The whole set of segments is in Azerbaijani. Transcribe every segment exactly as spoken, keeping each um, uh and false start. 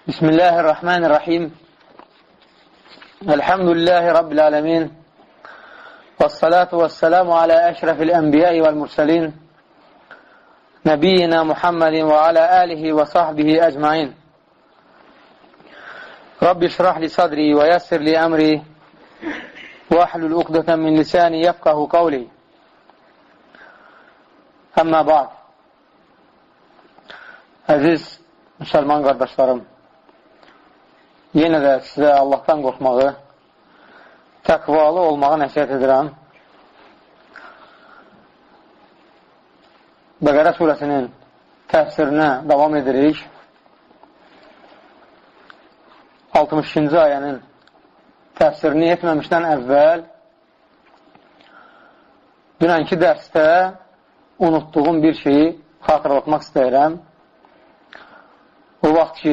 Bismillahirrahmanirrahim. Elhamdülillahi Rabbil alemin. Vessalatu vesselamu ala eşrefil enbiyai vel mursalin. Nebiyyina Muhammedin ve ala alihi ve sahbihi ecmain. Rabbi şrah li sadri ve yassir li emri ve ahlul uqdeten min lisani yefkahu kavli. Amma ba'd. Əziz müsəlman qardaşlarım, yenə də sizə Allahdan qorxmağı, təqvalı olmağı nəsihət edirəm. Bəqərə surəsinin təfsirinə davam edirik. altmış ikinci ayənin təfsirini etməmişdən əvvəl dünənki dərsdə unutduğum bir şeyi xatırlatmaq istəyirəm. O vaxt ki,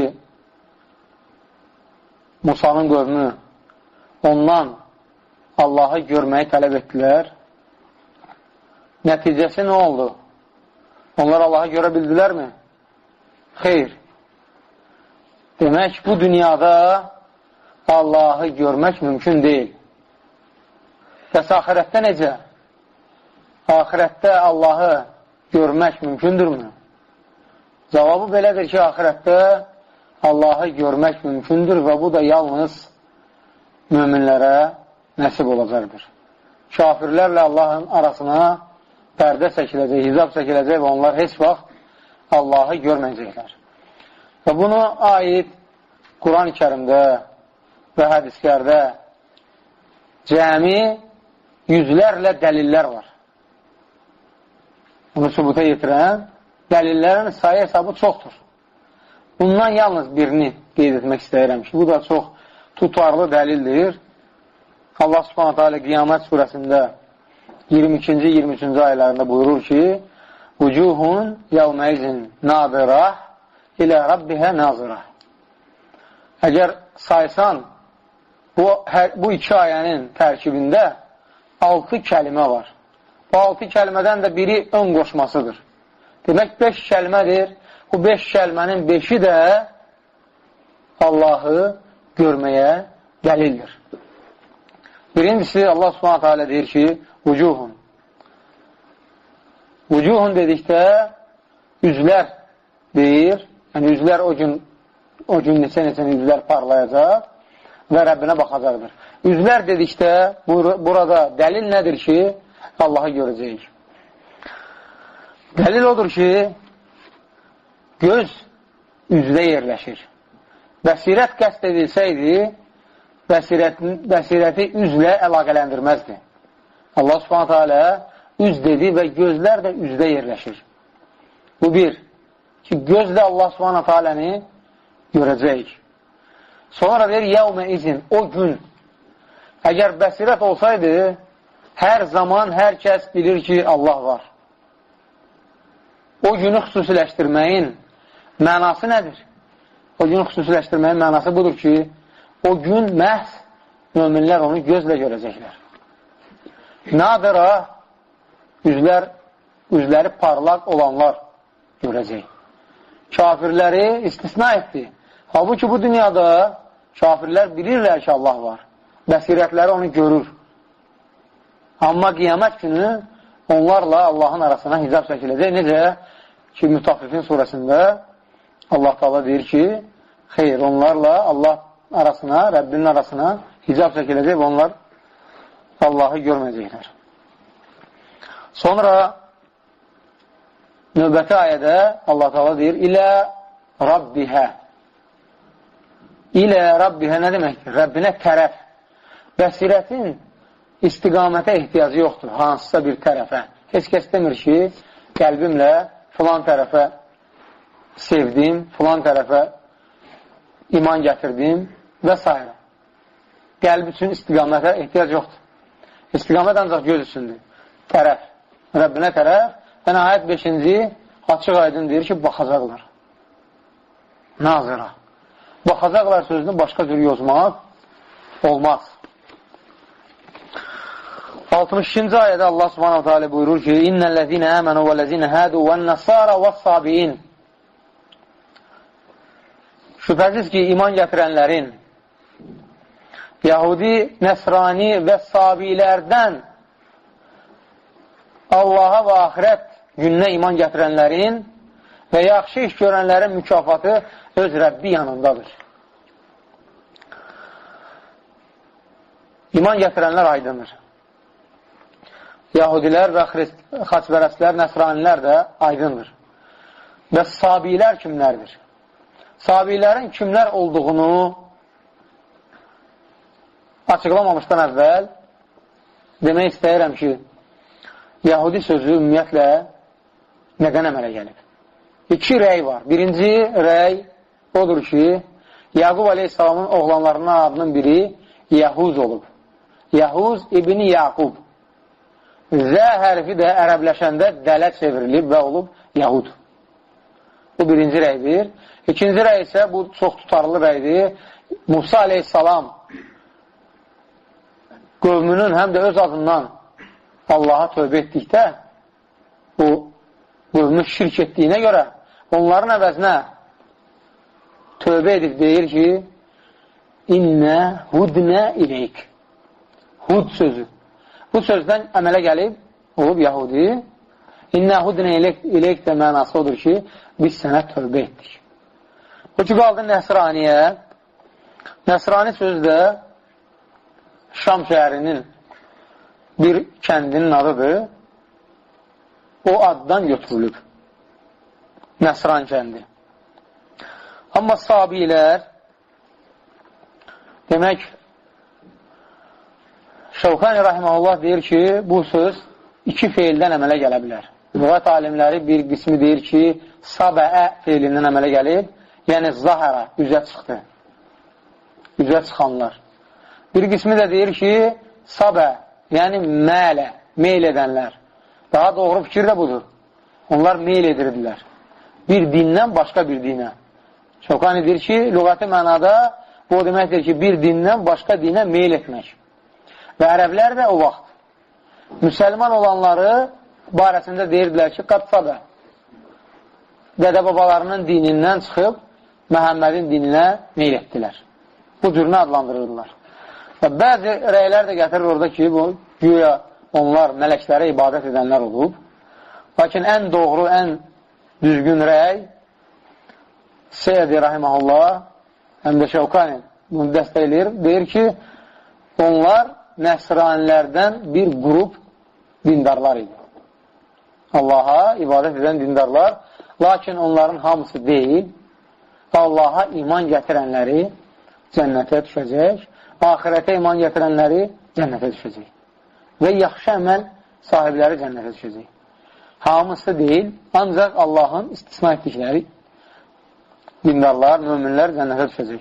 Musanın qövmü ondan Allahı görməyi tələb etdilər. Nəticəsi nə oldu? Onlar Allahı görə bildilərmi? Xeyr. Demək, bu dünyada Allahı görmək mümkün deyil. Bəs axirətdə necə? Axirətdə Allahı görmək mümkündürmü? Cavabı belədir ki, axirətdə Allahı görmək mümkündür və bu da yalnız möminlərə nəsib olacaqdır. Kafirlərlə Allahın arasına pərdə çəkiləcək, hicab çəkiləcək və onlar heç vaxt Allahı görməyəcəklər. Və buna aid Quran-ı Kərimdə və hədislərdə cəmi yüzlərlə dəlillər var. Bunu sübuta yetirən dəlillərin sayı hesabı çoxdur. Bundan yalnız birini qeyd etmək istəyirəm ki, bu da çox tutarlı dəlildir. Allah Subhanahu taala Qiyamət surəsində iyirmi ikinci iyirmi üçüncü ayələrində buyurur ki: "Vucuhun yevmeyzin nadirah ilə rabbihə nazirah." Əgər saysan, bu, hər, bu iki ayənin tərkibində altı kəlimə var. Bu altı kəlmədən də biri ön qoşmasıdır. Demək, beş kəlmədir. Bu beş kəlmənin beşi də Allahı görməyə dəlildir. Birincisi, Allah Subhanahu taala deyir ki, vucuhun. Vucuhun dedikdə üzlər deyir. Yəni, üzlər o gün, o gün neçə-neçə üzlər parlayacaq və Rəbbinə baxacaqdır. Üzlər dedikdə bur burada dəlil nədir ki, Allahı görəcəyik. Dəlil odur ki, göz üzdə yerləşir. Bəsirət qəsd edilsəydi, bəsirəti üzlə əlaqələndirməzdi. Allah Subhanahu taala üz dedi və gözlər də üzdə yerləşir. Bu bir, ki gözlə Allah Subhanahu taala'nı görəcəyik. Sonra deyir, yevmə izin, o gün. Əgər bəsirət olsaydı, hər zaman hər kəs bilir ki, Allah var. O günü xüsusiləşdirməyin mənası nədir? O günü xüsusiləşdirməyin mənası budur ki, o gün məhz möminlər onu gözlə görəcəklər. Nadira, üzlər, üzləri parlaq olanlar görəcək. Kafirləri istisna etdi. Halbuki bu dünyada kafirlər bilirlər ki, Allah var. Bəsirətləri onu görür. Amma qiyamət günü onlarla Allahın arasına hicab çəkiləcək. Necə ki, Mütaffifin surəsində Allah Teala deyir ki, xeyr, onlarla Allah arasına, Rəbbinin arasına hicab çəkiləcək və onlar Allahı görməyəcəklər. Sonra növbəti ayədə Allah Teala deyir, ilə Rabbihə. İlə Rabbihə nə deməkdir? Rəbbinə tərəf. Bəsirətin istiqamətə ehtiyacı yoxdur, hansısa bir tərəfə. Heç kəs demir ki, qəlbimlə filan tərəfə sevdim, filan tərəfə iman gətirdim və s. Qəlb üçün istiqamətə ehtiyac yoxdur. İstiqamət ancaq göz üçündür. Tərəf. Rəbbinə tərəf. Yəni, ayət beşinci açıq aydın deyir ki, baxacaqlar. Nazira. Baxacaqlar sözünü başqa cür yozmaq olmaz. altmış ikinci ayədə Allah Subhanahu taala buyurur ki: "İnnellezine amenu vellezine hadu ve'n-nasara ve's-sabiin." şübhəsiz ki, iman gətirənlərin Yahudi, Nəsrani və Sabilərdən Allaha və axirət gününə iman gətirənlərin və yaxşı iş görənlərin mükafatı öz Rəbbi yanındadır. İman gətirənlər aydındır. Yahudilər və xaçpərəstlər, Nəsranilər də aydındır. Və Sabilər kimlərdir? Sabilərin kimlər olduğunu açıqlamamışdan əvvəl demək istəyirəm ki, Yahudi sözü ümumiyyətlə nədən əmələ gəlib? İki rəy var. Birinci rəy odur ki, Yaqub aleyhissalamın oğlanlarının adının biri Yahuz olub. Yahuz ibn-i Yaqub. Zə hərfi də ərəbləşəndə dələ çevrilib və olub Yahud. Bu birinci rəydir. İkinci rəy isə bu çox tutarlı rəydir. Musa aleyhissalam qövmünün həm də öz adından Allaha tövbə etdikdə bu qövmü şirk etdiyinə görə onların əvəzinə tövbə edib deyir ki İnnə hudnə iləyik. Hud sözü. Bu sözdən əmələ gəlib, olub Yahudi. İnnə hudnə iləyik də mənası odur ki, biz sənə tövbə etdik. Bu ki, qaldı Nəsraniyə. Nəsrani sözü də Şam şəhərinin bir kəndinin adıdır. O addan götürülüb. Nəsran kəndi. Amma Sabilər demək Şəvkani rahiməhullah deyir ki, bu söz iki feildən əmələ gələ bilər. Lüğət alimləri bir qismi deyir ki, sabəə feilindən əmələ gəlib, yəni zahara, üzə çıxdı. Üzə çıxanlar. Bir qismi də deyir ki, sabə, yəni mələ, meyl edənlər. Daha doğru fikir də budur. Onlar meyl edirdilər. Bir dindən başqa bir dinə. Şəvkani deyir ki, lüğəti mənada bu deməkdir ki, bir dindən başqa dinə meyl etmək. Və ərəblər də o vaxt müsəlman olanları barəsində deyirdilər ki, qatsadə dədə-babalarının dinindən çıxıb Məhəmmədin dininə meyl etdilər. Bu cürünə adlandırırdılar. Və bəzi rəylər də gətirir orada ki, bu güya onlar mələklərə ibadət edənlər olub. Lakin ən doğru, ən düzgün rəy Seydi Rahiməhullah həm də Şəvkani bunu dəstəkləyir. Deyir ki, onlar Nəsranilərdən bir qrup dindarlar idi. Allaha ibadət edən dindarlar. Lakin onların hamısı deyil. Allaha iman gətirənləri cənnətə düşəcək. Ahirətə iman gətirənləri cənnətə düşəcək. Və yaxşı əməl sahibləri cənnətə düşəcək. Hamısı deyil, ancaq Allahın istisna etdikləri dindarlar, müminlər cənnətə düşəcək.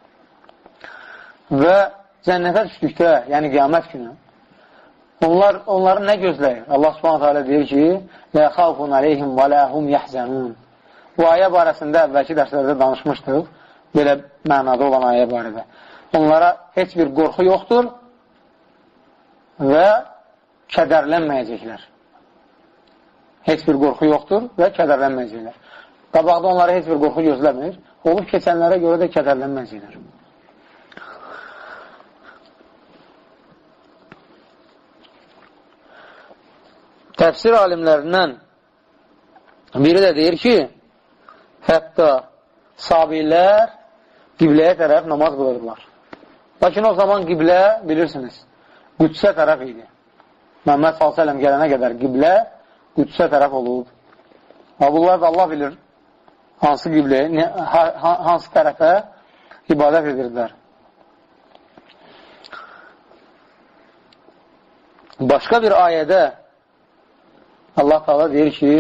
Və cənnətə düşdükdə, yəni qiyamət günü, onlar, onları nə gözləyir? Allah subhanətə alə deyir ki, Lə xavfun aleyhim və ləhum yəhzənun. Bu ayə barəsində əvvəlki dərslərdə danışmışdıq, belə mənada olan ayə barədə. Onlara heç bir qorxu yoxdur və kədərlənməyəcəklər. Heç bir qorxu yoxdur və kədərlənməyəcəklər. Qabaqda onlara heç bir qorxu gözləmir, olub keçənlərə görə də kədərlənməyəcəklər. Təfsir alimlərindən biri də deyir ki, hətta Sabilər qibləyə tərəf namaz qılırdılar. Lakin o zaman qiblə, bilirsiniz, Qüdsə tərəf idi. Məhəmməd sallallahu əleyhi və səlləm gələnə qədər qiblə Qüdsə tərəf olub. Bunlar da Allah bilir hansı qibləyə, hansı tərəfə ibadət edirdilər. Başqa bir ayədə Allah Teala deyir ki,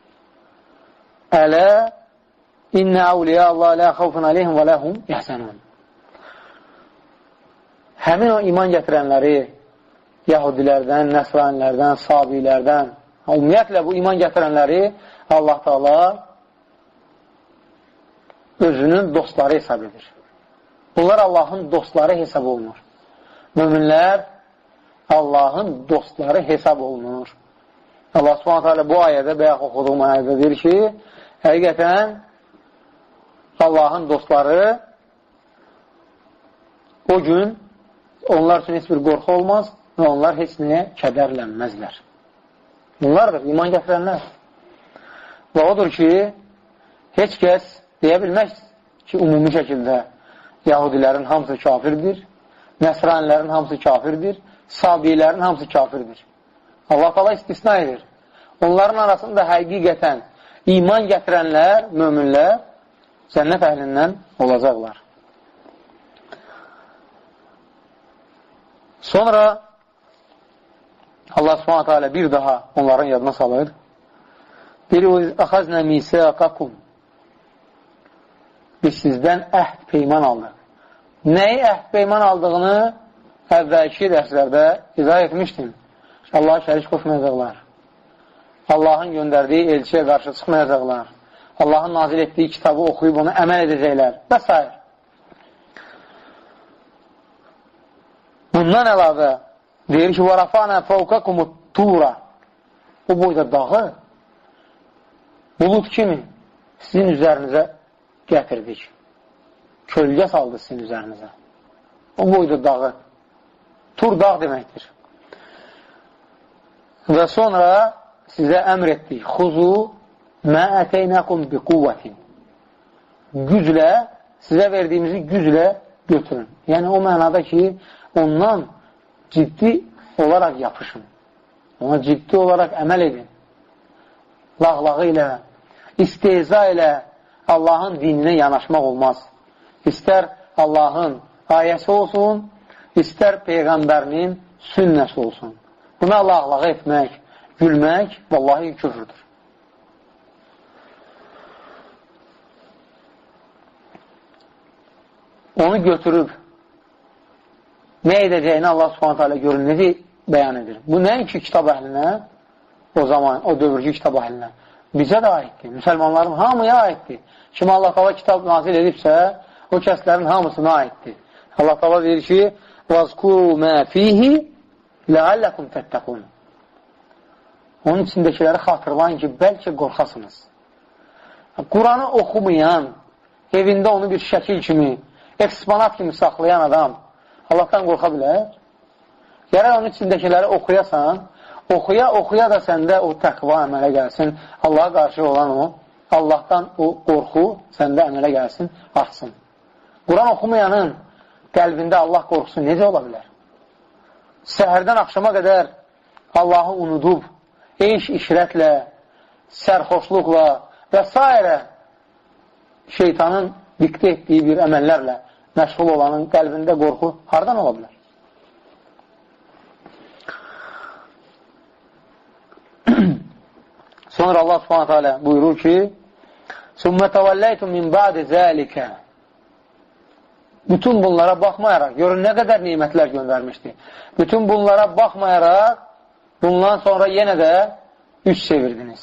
Ələ İnnə əvliyə Allah lə xavfun aleyhim və ləhum yəhsənun. Həmin o iman gətirənləri Yahudilərdən, Nəsranilərdən, Sabilərdən, ümumiyyətlə bu iman gətirənləri Allah Teala özünün dostları hesab edir. Bunlar Allahın dostları hesab olunur. Müminlər Allahın dostları hesab olunur. Allah subhanətə alə bu ayədə, bəyək oxuduğum ayədə deyir ki, həqiqətən Allahın dostları o gün onlar üçün heç bir qorxu olmaz və onlar heç nəyə kədərlənməzlər. Bunlardır, iman gətirənlər. Və odur ki, heç kəs deyə bilməz ki, ümumi şəkildə Yahudilərin hamısı kafirdir, Nəsranilərin hamısı kafirdir, Sabilərin hamısı kafirdir. Allah Taala istisna edir. Onların arasında həqiqətən iman gətirənlər, möminlər cənnət əhlindən olacaqlar. Sonra Allah Subhanahu Taala bir daha onların yadına salır. Deyir, "Əxəznə misaqakum." Biz sizdən əhd peyman aldıq. Nəyi əhd peyman aldığını əvvəlki dərslərdə izah etmişdim. Allah'a şərik qoşmayacaqlar. Allahın göndərdiyi elçiyə qarşı çıxmayacaqlar. Allahın nazil etdiyi kitabı oxuyub onu əməl edəcəklər və s. Bundan əlavə deyir ki, وَرَفَانَا فَوْقَكُمُ الطُّورَ O boyda dağı bulud kimi sizin üzərinizə gətirdik. Kölgə saldı sizin üzərinizə. O boyda dağı. Tur dağ deməkdir. Və sonra sizə əmr etdik. Xuzu mə ətəynəkum bi quvvətin. Güclə, sizə verdiyimizi güclə götürün. Yəni o mənada ki, ondan ciddi olaraq yapışın. Ona ciddi olaraq əməl edin. Lağlağı ilə, istehza ilə Allahın dininə yanaşmaq olmaz. İstər Allahın ayəsi olsun, istər Peyğəmbərinin sünnəsi olsun. Buna lağlağı etmək, gülmək vallahi küfrdür. Onu götürüb nə edəcəyini Allah Subhanahu Taala görür, necə bəyan edir. Bu nəinki kitab əhlinə, o zaman, o dövrcü kitab əhlinə, bizə də aiddir. Müsəlmanların hamıya aiddir. Kim Allah Taala kitab nazil edibsə, o kəslərin hamısına aiddir. Allah Taala deyir ki, وَذْكُرُوا مَا فِيهِ لَعَلَّكُمْ تَتَّقُونَ Onun içindəkiləri xatırlayın ki, bəlkə qorxasınız. Quranı oxumayan, evində onu bir şəkil kimi, eksponat kimi saxlayan adam Allahdan qorxa bilər. Gərək onun içindəkiləri oxuyasan, oxuya-oxuya da səndə o təqva əmələ gəlsin, Allaha qarşı olan o, Allahdan o qorxu səndə əmələ gəlsin, artsın. Quran oxumayanın qəlbində Allah qorxusu necə ola bilər? Səhərdən axşama qədər Allahı unudub, eyş işrətlə, sərxoşluqla və s. şeytanın diktə etdiyi bir əməllərlə məşğul olanın qəlbində qorxu hardan ola bilər? Sonra Allah Subhanahu Teala buyurur ki, ثُمَّ تَوَلَّيْتُمْ مِنْ بَعْدِ ذَٰلِكَ Bütün bunlara baxmayaraq, görün nə qədər nimətlər göndərmişdi. Bütün bunlara baxmayaraq, bundan sonra yenə də üç çevirdiniz.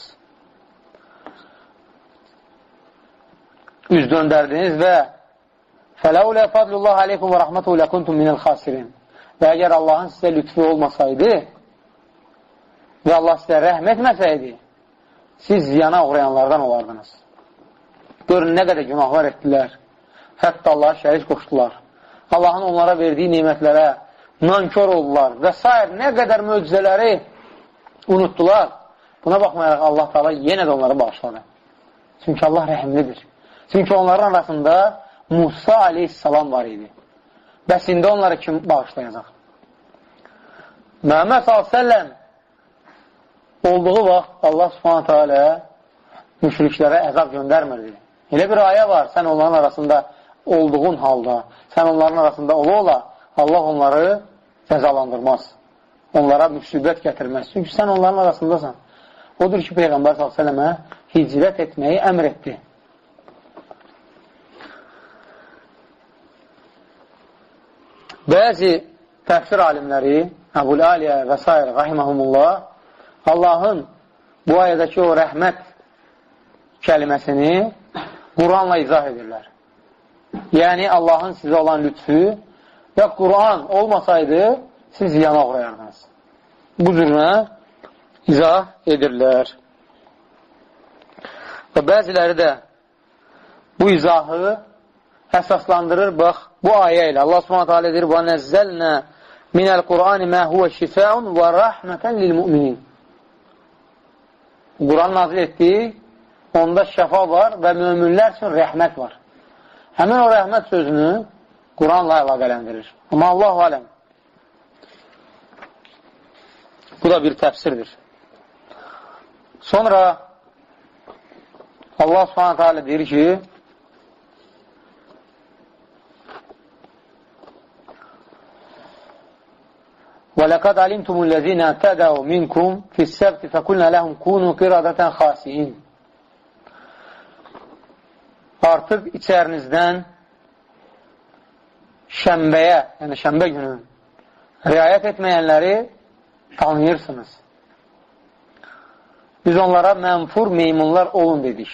Üz döndərdiniz və فَلَوْلَا فَضْلُ اللّٰهِ عَلَيْكُمْ وَرَحْمَتُهُ لَكُنْتُمْ مِنَ الْخَاسِرِينَ Və əgər Allahın sizə lütfu olmasaydı və Allah sizə rəhm etməsəydi, siz ziyana uğrayanlardan olardınız. Görün nə qədər günahlar etdilər. Hətta Allah'a şərik qoşdular. Allahın onlara verdiyi nimətlərə nankör oldular və s. nə qədər möcüzələri unutdular. Buna baxmayaraq Allah Taala yenə də onları bağışladı. Çünki Allah rəhimlidir. Çünki onların arasında Musa aleyhissalam var idi. Bəs indi onları kim bağışlayacaq? Məhəmməd sallallahu əleyhi və səlləm olduğu vaxt Allah Subhanahu Teala müşriklərə əzab göndərmirdi. Elə bir ayə var, sən onların arasında olduğun halda, sən onların arasında ola ola, Allah onları cəzalandırmaz. Onlara müsibət gətirməz. Çünki sən onların arasındasan. Odur ki, Peyğəmbər sallallahu əleyhi və səlləmə hicrət etməyi əmr etdi. Bəzi təfsir alimləri, Əbul-Aliyə və s. rahiməhumullah, Allahın bu ayədəki o rəhmət kəliməsini Quranla izah edirlər. Yəni, Allahın sizə olan lütfü və Quran olmasaydı, siz yana uğrayardınız. Bu cürünə izah edirlər. Və bəziləri də bu izahı əsaslandırır, bax, bu ayə ilə. Allah subhanət hələ deyir, وَنَزَّلْنَا مِنَ الْقُرْآنِ مَا هُوَ شِفَاءٌ وَرَحْمَةً لِلْمُؤْمِنِينَ. Quran nazil etdik, onda şəfa var və möminlər üçün rəhmət var. Həmin o rəhmət sözünü Quranla əlaqələndirir. Amma Allah-u aləm. Bu da bir təfsirdir. Sonra Allah subhanətə alə deyir ki, وَلَقَدْ عَلِمْتُمُ الَّذِينَ اَعْتَدَوْا مِنْكُمْ فِي السَّبْتِ فَقُلْنَا لَهُمْ كُونُوا قِرَدَةً خَاسِئِينَ. Artıq içərinizdən şəmbəyə, yəni şəmbə günü riayət etməyənləri tanıyırsınız. Biz onlara mənfur meymunlar olun dedik.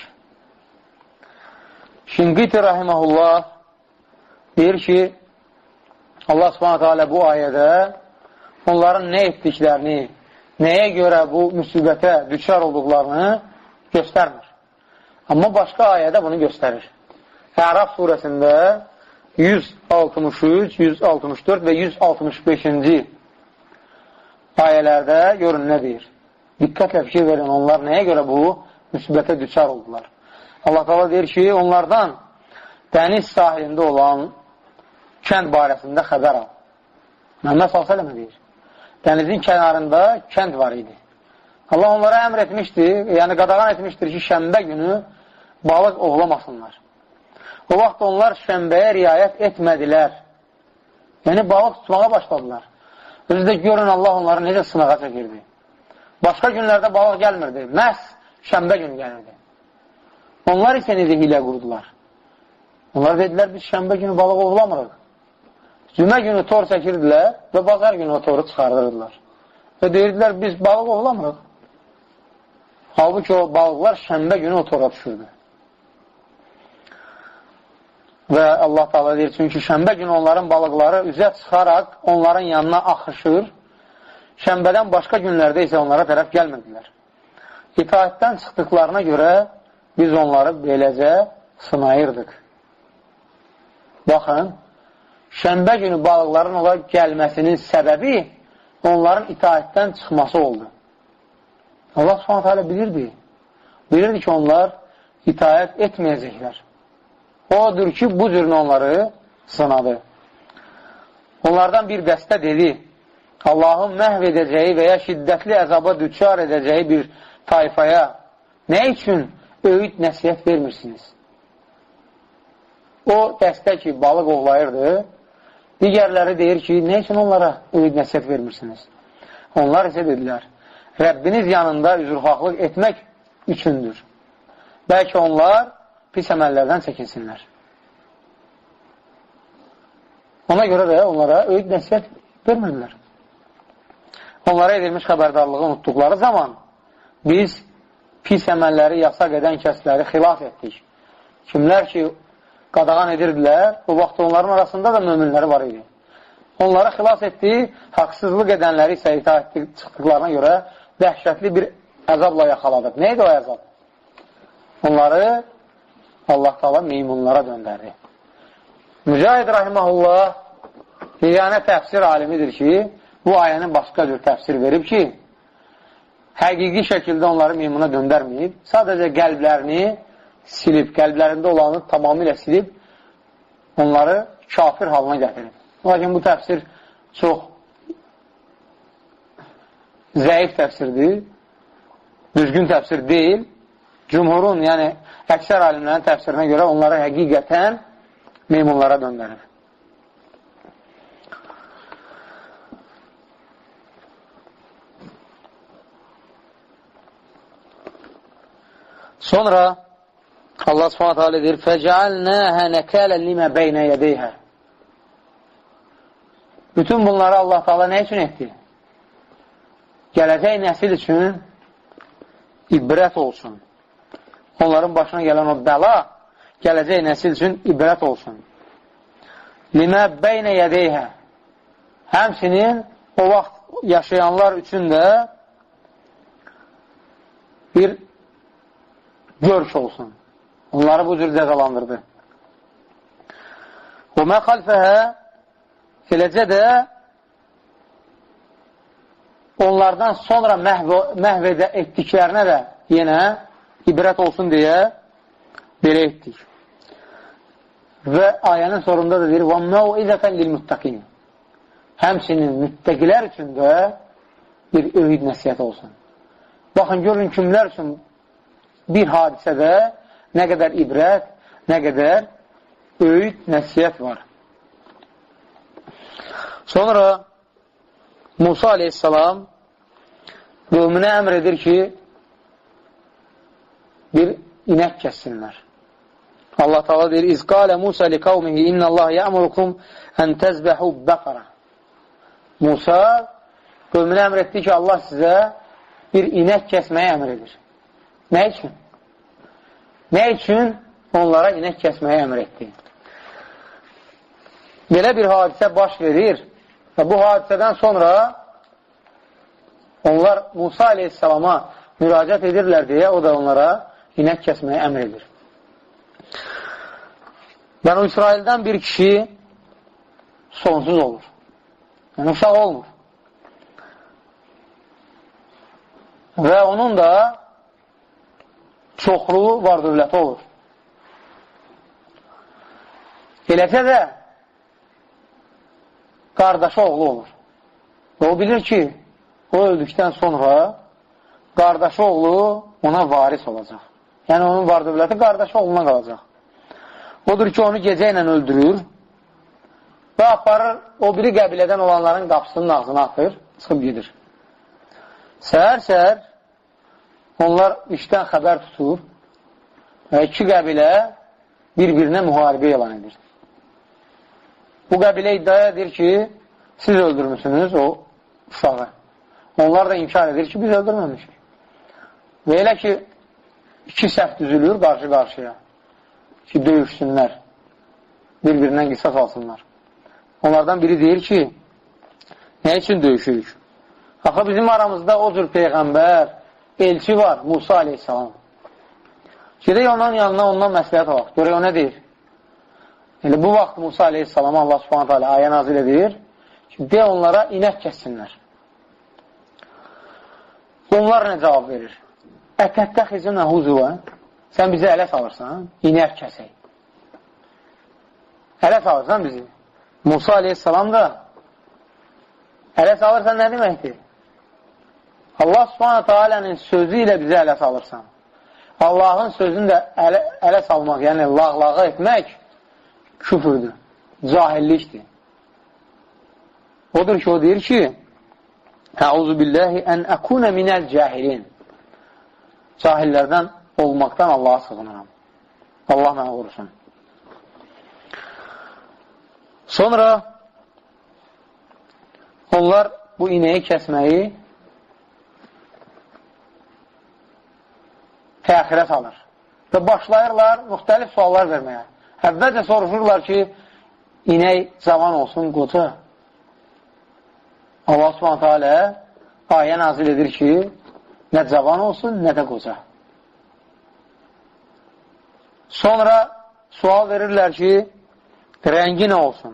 Şinqiti rahiməhullah deyir ki, Allah subhanətə alə bu ayədə onların nə etdiklərini, nəyə görə bu müsibətə düçar olduqlarını göstərmir. Amma başqa ayədə bunu göstərir. Əraf surəsində yüz altmış üç, yüz altmış dörd və yüz altmış beşinci ayələrdə görün nə deyir. Diqqətlə fikir verin, onlar nəyə görə bu müsibətə düçar oldular. Allah təala deyir ki, onlardan dəniz sahilində olan kənd barəsində xəbər al. Məhəmməd sallallahu əleyhi və səlləm deyir. Dənizin kənarında kənd var idi. Allah onlara əmr etmişdir, yəni qadağan etmişdir ki, şəmbə günü balıq ovlamasınlar. O vaxt onlar şəmbəyə riayət etmədilər. Yəni, balıq tutmağa başladılar. Özü də görün, Allah onları necə sınağa çəkirdi. Başqa günlərdə balıq gəlmirdi. Məhz şəmbə günü gəlirdi. Onlar isə necə hilə qurdular. Onlar dedilər, biz şəmbə günü balıq ovlamırıq. Cümə günü tor çəkirdilər və bazar günü o toru çıxardırdılar. Və deyirdilər, biz balıq ovlamırıq. Halbuki o balıqlar şəmbə günü o tora düşürdü. Və Allah Teala deyir, çünki şəmbə günü onların balıqları üzə çıxaraq onların yanına axışır. Şəmbədən başqa günlərdə isə onlara tərəf gəlmirdilər. İtaətdən çıxdıqlarına görə biz onları beləcə sınayırdıq. Baxın, şəmbə günü balıqların ola gəlməsinin səbəbi onların itaətdən çıxması oldu. Allah subhanətə alə bilirdi. Bilirdi ki, onlar itaət etməyəcəklər. Odur ki, bu cürünü onları sınadı. Onlardan bir dəstə dedi, Allahın məhv edəcəyi və ya şiddətli əzaba düçar edəcəyi bir tayfaya nə üçün öyüd nəsiyyət vermirsiniz? O dəstə ki, balıq ovlayırdı, digərləri deyir ki, nə üçün onlara öyüd nəsiyyət vermirsiniz? Onlar isə dedilər, Rəbbiniz yanında üzrxahlıq etmək üçündür. Bəlkə onlar pis əməllərdən çəkinsinlər. Ona görə də onlara öyüd nəsiyyət vermirdilər. Onlara edilmiş xəbərdarlığı unutduqları zaman biz pis əməlləri yasaq edən kəsləri xilaf etdik. Kimlər ki, qadağan edirdilər, o vaxt onların arasında da möminləri var idi. Onları xilaf etdi, haqsızlıq edənləri isə itaat çıxdıqlarına görə dəhşətli bir əzabla yaxaladıq. Neydi o əzab? Onları Allah Teala meymunlara döndərdi. Mücahid rahiməhullah yeganə təfsir alimidir ki, bu ayənin başqa cür təfsir verib ki, həqiqi şəkildə onları meymuna döndərməyib, sadəcə qəlblərini silib, qəlblərində olanı tamamilə silib, onları kafir halına gətirib. Lakin bu təfsir çox zəif təfsirdir, düzgün təfsir deyil. Cumhurun, yəni əksər alimlərin təfsirinə görə onları həqiqətən meymunlara döndərir. Sonra Allah subhanətə alə deyir, فَجَعَلْنَاهَا نَكَالًا لِمَا بَيْنَ يَدَيْهَا. Bütün bunları Allah Teala nə üçün etdi? Gələcək nəsil üçün ibrət olsun. Onların başına gələn o bəla gələcək nəsil üçün ibrət olsun. Limə beynə yədeyhə. Həmçinin o vaxt yaşayanlar üçün də bir görş olsun. Onları bu cür cəzalandırdı. Və mə xalfəhə eləcə də onlardan sonra məhv, məhv etdiklərinə də yenə ibrət olsun deyə belə etdik. Və ayənin sonunda da deyir وَمَّوْعِذَةً لِلْمُتَّقِينَ Həmçinin müttəqilər üçün də bir öyüd nəsiyyət olsun. Baxın, görün kimlər üçün bir hadisədə nə qədər ibrət, nə qədər öyüd nəsiyyət var. Sonra Musa aleyhissalam qövmünə əmr edir ki, bir inək kəssinlər. Allah Teala deyir, İz qalə Musa li qavmihi innəllaha ya'murukum ən təzbəhu bəqara. Musa qövmünə əmr etdi ki, Allah sizə bir inək kəsməyə əmr edir. Nə üçün? Nə üçün onlara inək kəsməyə əmr etdi? Belə bir hadisə baş verir və bu hadisədən sonra onlar Musa aleyhissalama müraciət edirlər deyə o da onlara inək kəsməyə əmr edir. Bənu İsraildən bir kişi sonsuz olur. Yəni uşaq olmur. Və onun da çoxlu var dövləti olur. Eləcə də qardaşı oğlu olur. Və o bilir ki, o öldükdən sonra qardaşı oğlu ona varis olacaq. Yəni onun var dövləti qardaşı oğluna qalacaq. Odur ki, onu gecə ilə öldürür və aparır, o biri qəbilədən olanların qapısının ağzına atır, çıxıb gedir. Səhər-səhər onlar işdən xəbər tutur və iki qəbilə bir-birinə müharibə elan edir. Bu qəbilə iddia edir ki, siz öldürmüsünüz o uşağı. Onlar da inkar edir ki, biz öldürməmişik. Və elə ki, iki səhv düzülür qarşı-qarşıya ki, döyüşsünlər, bir-birindən qisas alsınlar. Onlardan biri deyir ki, nə üçün döyüşürük? Axı bizim aramızda o cür peyğəmbər, elçi var, Musa aleyhissalam. Gedək ondan yanına, ondan məsləhət alaq. Görək o nə deyir? Elə bu vaxt Musa aleyhissalama Allah subhanətə alə ayə nazil edir ki, de onlara inək kəssinlər. Onlar nə cavab verir? Ətəttəxizunə huzuvə Sən bizi ələ salırsan, inək kəsək. Ələ salırsan bizi. Musa aleyhissalam da ələ salırsan nə deməkdir? Allah subhanətə alənin sözü ilə bizi ələ salırsan. Allahın sözünü də ələ, ələ salmaq, yəni lağlağa etmək küfürdür, cahillikdir. Odur ki, o deyir ki, Əuzu billahi ən əkunə minəl cahilin. Cahillərdən olmaqdan Allaha sığınıram. Allah mənə qorusun. Sonra onlar bu inəyi kəsməyi təxirə salır və başlayırlar müxtəlif suallar verməyə. Əvvəlcə soruşurlar ki, inək cavan olsun, qoca. Allah subhanətə alə ayə nazil edir ki, nə cavan olsun, nə də qoca. Sonra sual verirlər ki, rəngi nə olsun?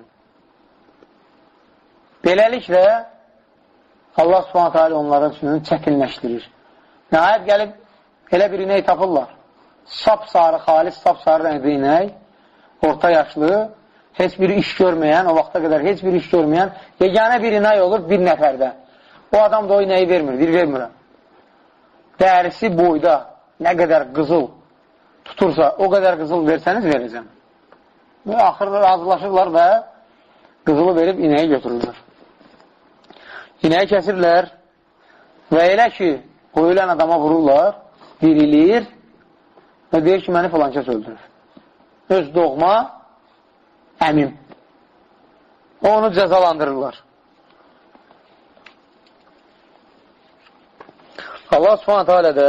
Beləliklə, Allah subhanətə alə onların üçün çətinləşdirir. Nəhayət gəlib, elə bir inək tapırlar. Sap-sarı, xalis, sap-sarı rəngli inək, orta yaşlı, heç bir iş görməyən, o vaxta qədər heç bir iş görməyən, yeganə bir inək olur bir nəfərdə. O adam da o inəyi vermir, bir vermirəm. Dərisi boyda nə qədər qızıl tutursa, o qədər qızıl versəniz verəcəm. Və axırda razılaşırlar və qızılı verib inəyi götürürlər. İnəyi kəsirlər və elə ki, o ölən adama vururlar, dirilir və deyir ki, məni filan kəs öldürür. Öz doğma əmim. Onu cəzalandırırlar. Allah subhanətə alə də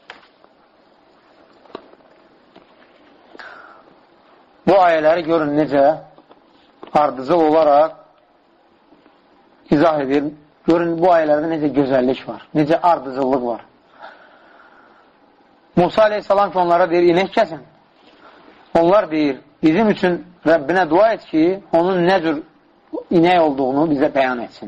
bu ayələri görün necə ardıcıl olaraq izah edir. Görün bu ayələrdə necə gözəllik var, necə ardıcıllıq var. Musa aleyhissalam ki, onlara deyir, inək kəsin. onlar deyir, bizim üçün Rəbbinə dua et ki, onun nə cür inək olduğunu bizə bəyan etsin.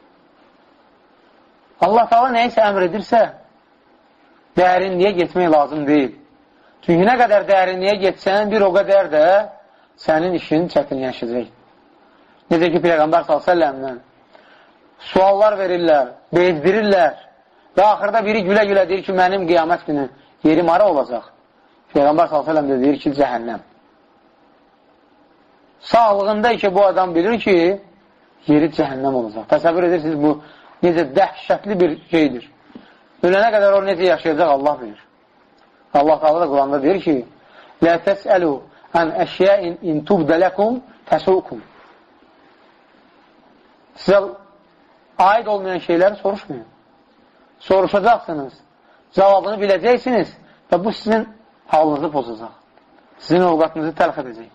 Allah Taala nəyisə əmr edirsə, dərinliyə getmək lazım deyil. Çünki nə qədər dərinliyə getsən, bir o qədər də sənin işin çətinləşəcək. Necə ki, Peyğəmbər sallallahu əleyhi və səlləmdən suallar verirlər, bezdirirlər və axırda biri gülə-gülə deyir ki, mənim qiyamət günü yerim hara olacaq? Peyğəmbər sallallahu əleyhi və səlləm də deyir ki, cəhənnəm. Sağlığında ki, bu adam bilir ki, yeri cəhənnəm olacaq. Təsəvvür edirsiniz, bu necə dəhşətli bir şeydir. Ölənə qədər o necə yaşayacaq Allah bilir. Allah Taala da Quranda deyir ki, "Lə təsəlu an əşya'in in tubda lakum təsukum." Sizə aid olmayan şeyləri soruşmayın. Soruşacaqsınız, cavabını biləcəksiniz və bu sizin halınızı pozacaq. Sizin ovqatınızı təlx edəcək.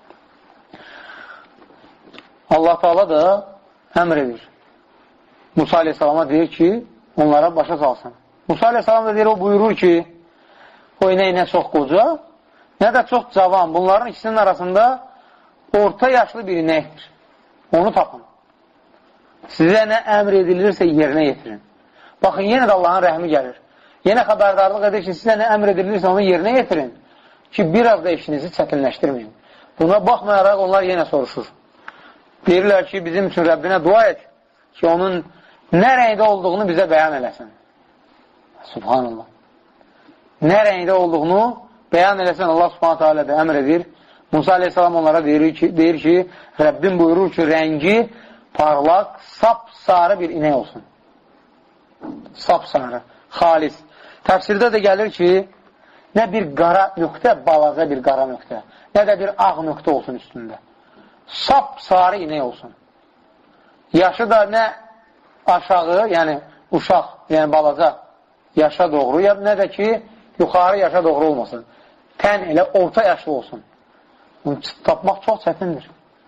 Allah Taala da əmr edir. Musa aleyhissalama deyir ki, onlara başa salsın. Musa aleyhissalam da deyir, o buyurur ki, o inək nə çox qoca, nə də çox cavan. Bunların ikisinin arasında orta yaşlı bir inəkdir. Onu tapın. Sizə nə əmr edilirsə yerinə yetirin. Baxın, yenə də Allahın rəhmi gəlir. Yenə xəbərdarlıq edir ki, sizə nə əmr edilirsə onu yerinə yetirin ki, biraz da işinizi çətinləşdirməyin. Buna baxmayaraq onlar yenə soruşur. Deyirlər ki, bizim üçün Rəbbinə dua et ki, onun nə rəngdə olduğunu bizə bəyan eləsin. Subhanallah. Nə rəngdə olduğunu bəyan eləsin Allah subhanətə alə də əmr edir. Musa aleyhissalam onlara deyir ki, deyir ki, Rəbbim buyurur ki, rəngi parlaq, sap-sarı bir inək olsun. Sap-sarı, xalis. Təfsirdə də gəlir ki, nə bir qara nöqtə, balaca bir qara nöqtə, nə də bir ağ nöqtə olsun üstündə. Sap-sarı inək olsun. Yaşı da nə aşağı, yəni uşaq, yəni balaca yaşa doğru, ya nə də ki, yuxarı yaşa doğru olmasın. Tən elə orta yaşlı olsun. Bunu tapmaq çox çətindir.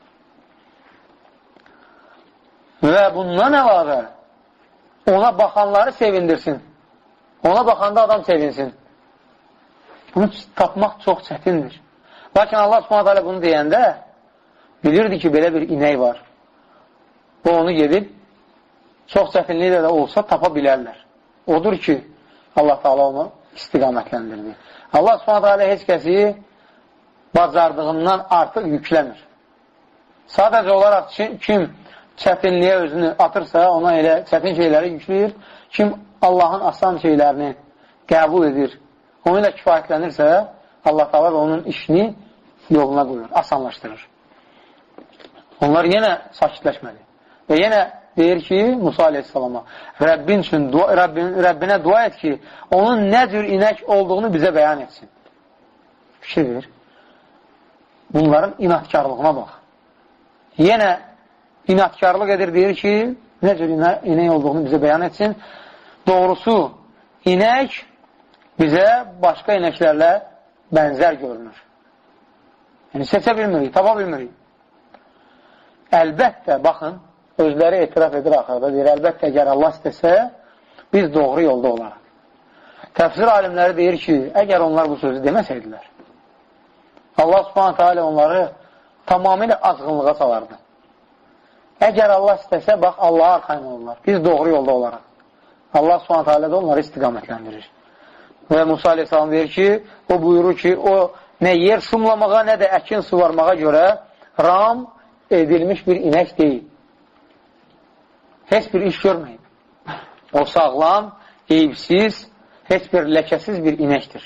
Və bundan əlavə ona baxanları sevindirsin. Ona baxanda adam sevinsin. Bunu tapmaq çox çətindir. Lakin Allah subhanət hələ bunu deyəndə bilirdi ki, belə bir inək var. O onu gedib çox çətinliklə də olsa tapa bilərlər. Odur ki, Allah Taala onu istiqamətləndirdi. Allah subhanət hələ heç kəsi bacardığından artıq yükləmir. Sadəcə olaraq kim çətinliyə özünü atırsa, ona elə çətin şeyləri yükləyir. Kim Allahın asan şeylərini qəbul edir, onu ilə kifayətlənirsə, Allah Taala da onun işini yoluna qoyur, asanlaşdırır. Onlar yenə sakitləşmədi. Və yenə deyir ki, Musa aleyhissalama, Rəbbin üçün, Rəbbin, Rəbbinə dua et ki, onun nə cür inək olduğunu bizə bəyan etsin. Fikir verir. Bunların inatkarlığına bax. Yenə inatkarlıq edir, deyir ki, nə cür inək olduğunu bizə bəyan etsin. Doğrusu, inək bizə başqa inəklərlə bənzər görünür. Yəni, seçə bilmirik, tapa bilmirik. Əlbəttə, baxın, özləri etiraf edir axırda, deyir, əlbəttə, əgər Allah istəsə, biz doğru yolda olaraq. Təfsir alimləri deyir ki, əgər onlar bu sözü deməsəydilər, Allah subhanətə alə onları tamamilə azğınlığa salardı. Əgər Allah istəsə, bax, Allaha arxayn olurlar. Biz doğru yolda olaraq. Allah subhanətə alə də onları istiqamətləndirir. Və Musa aleyhissalam deyir ki, o buyurur ki, o nə yer şumlamağa, nə də əkin suvarmağa görə ram edilmiş bir inək deyil. Heç bir iş görməyin. O sağlam, eyvsiz, heç bir ləkəsiz bir inəkdir.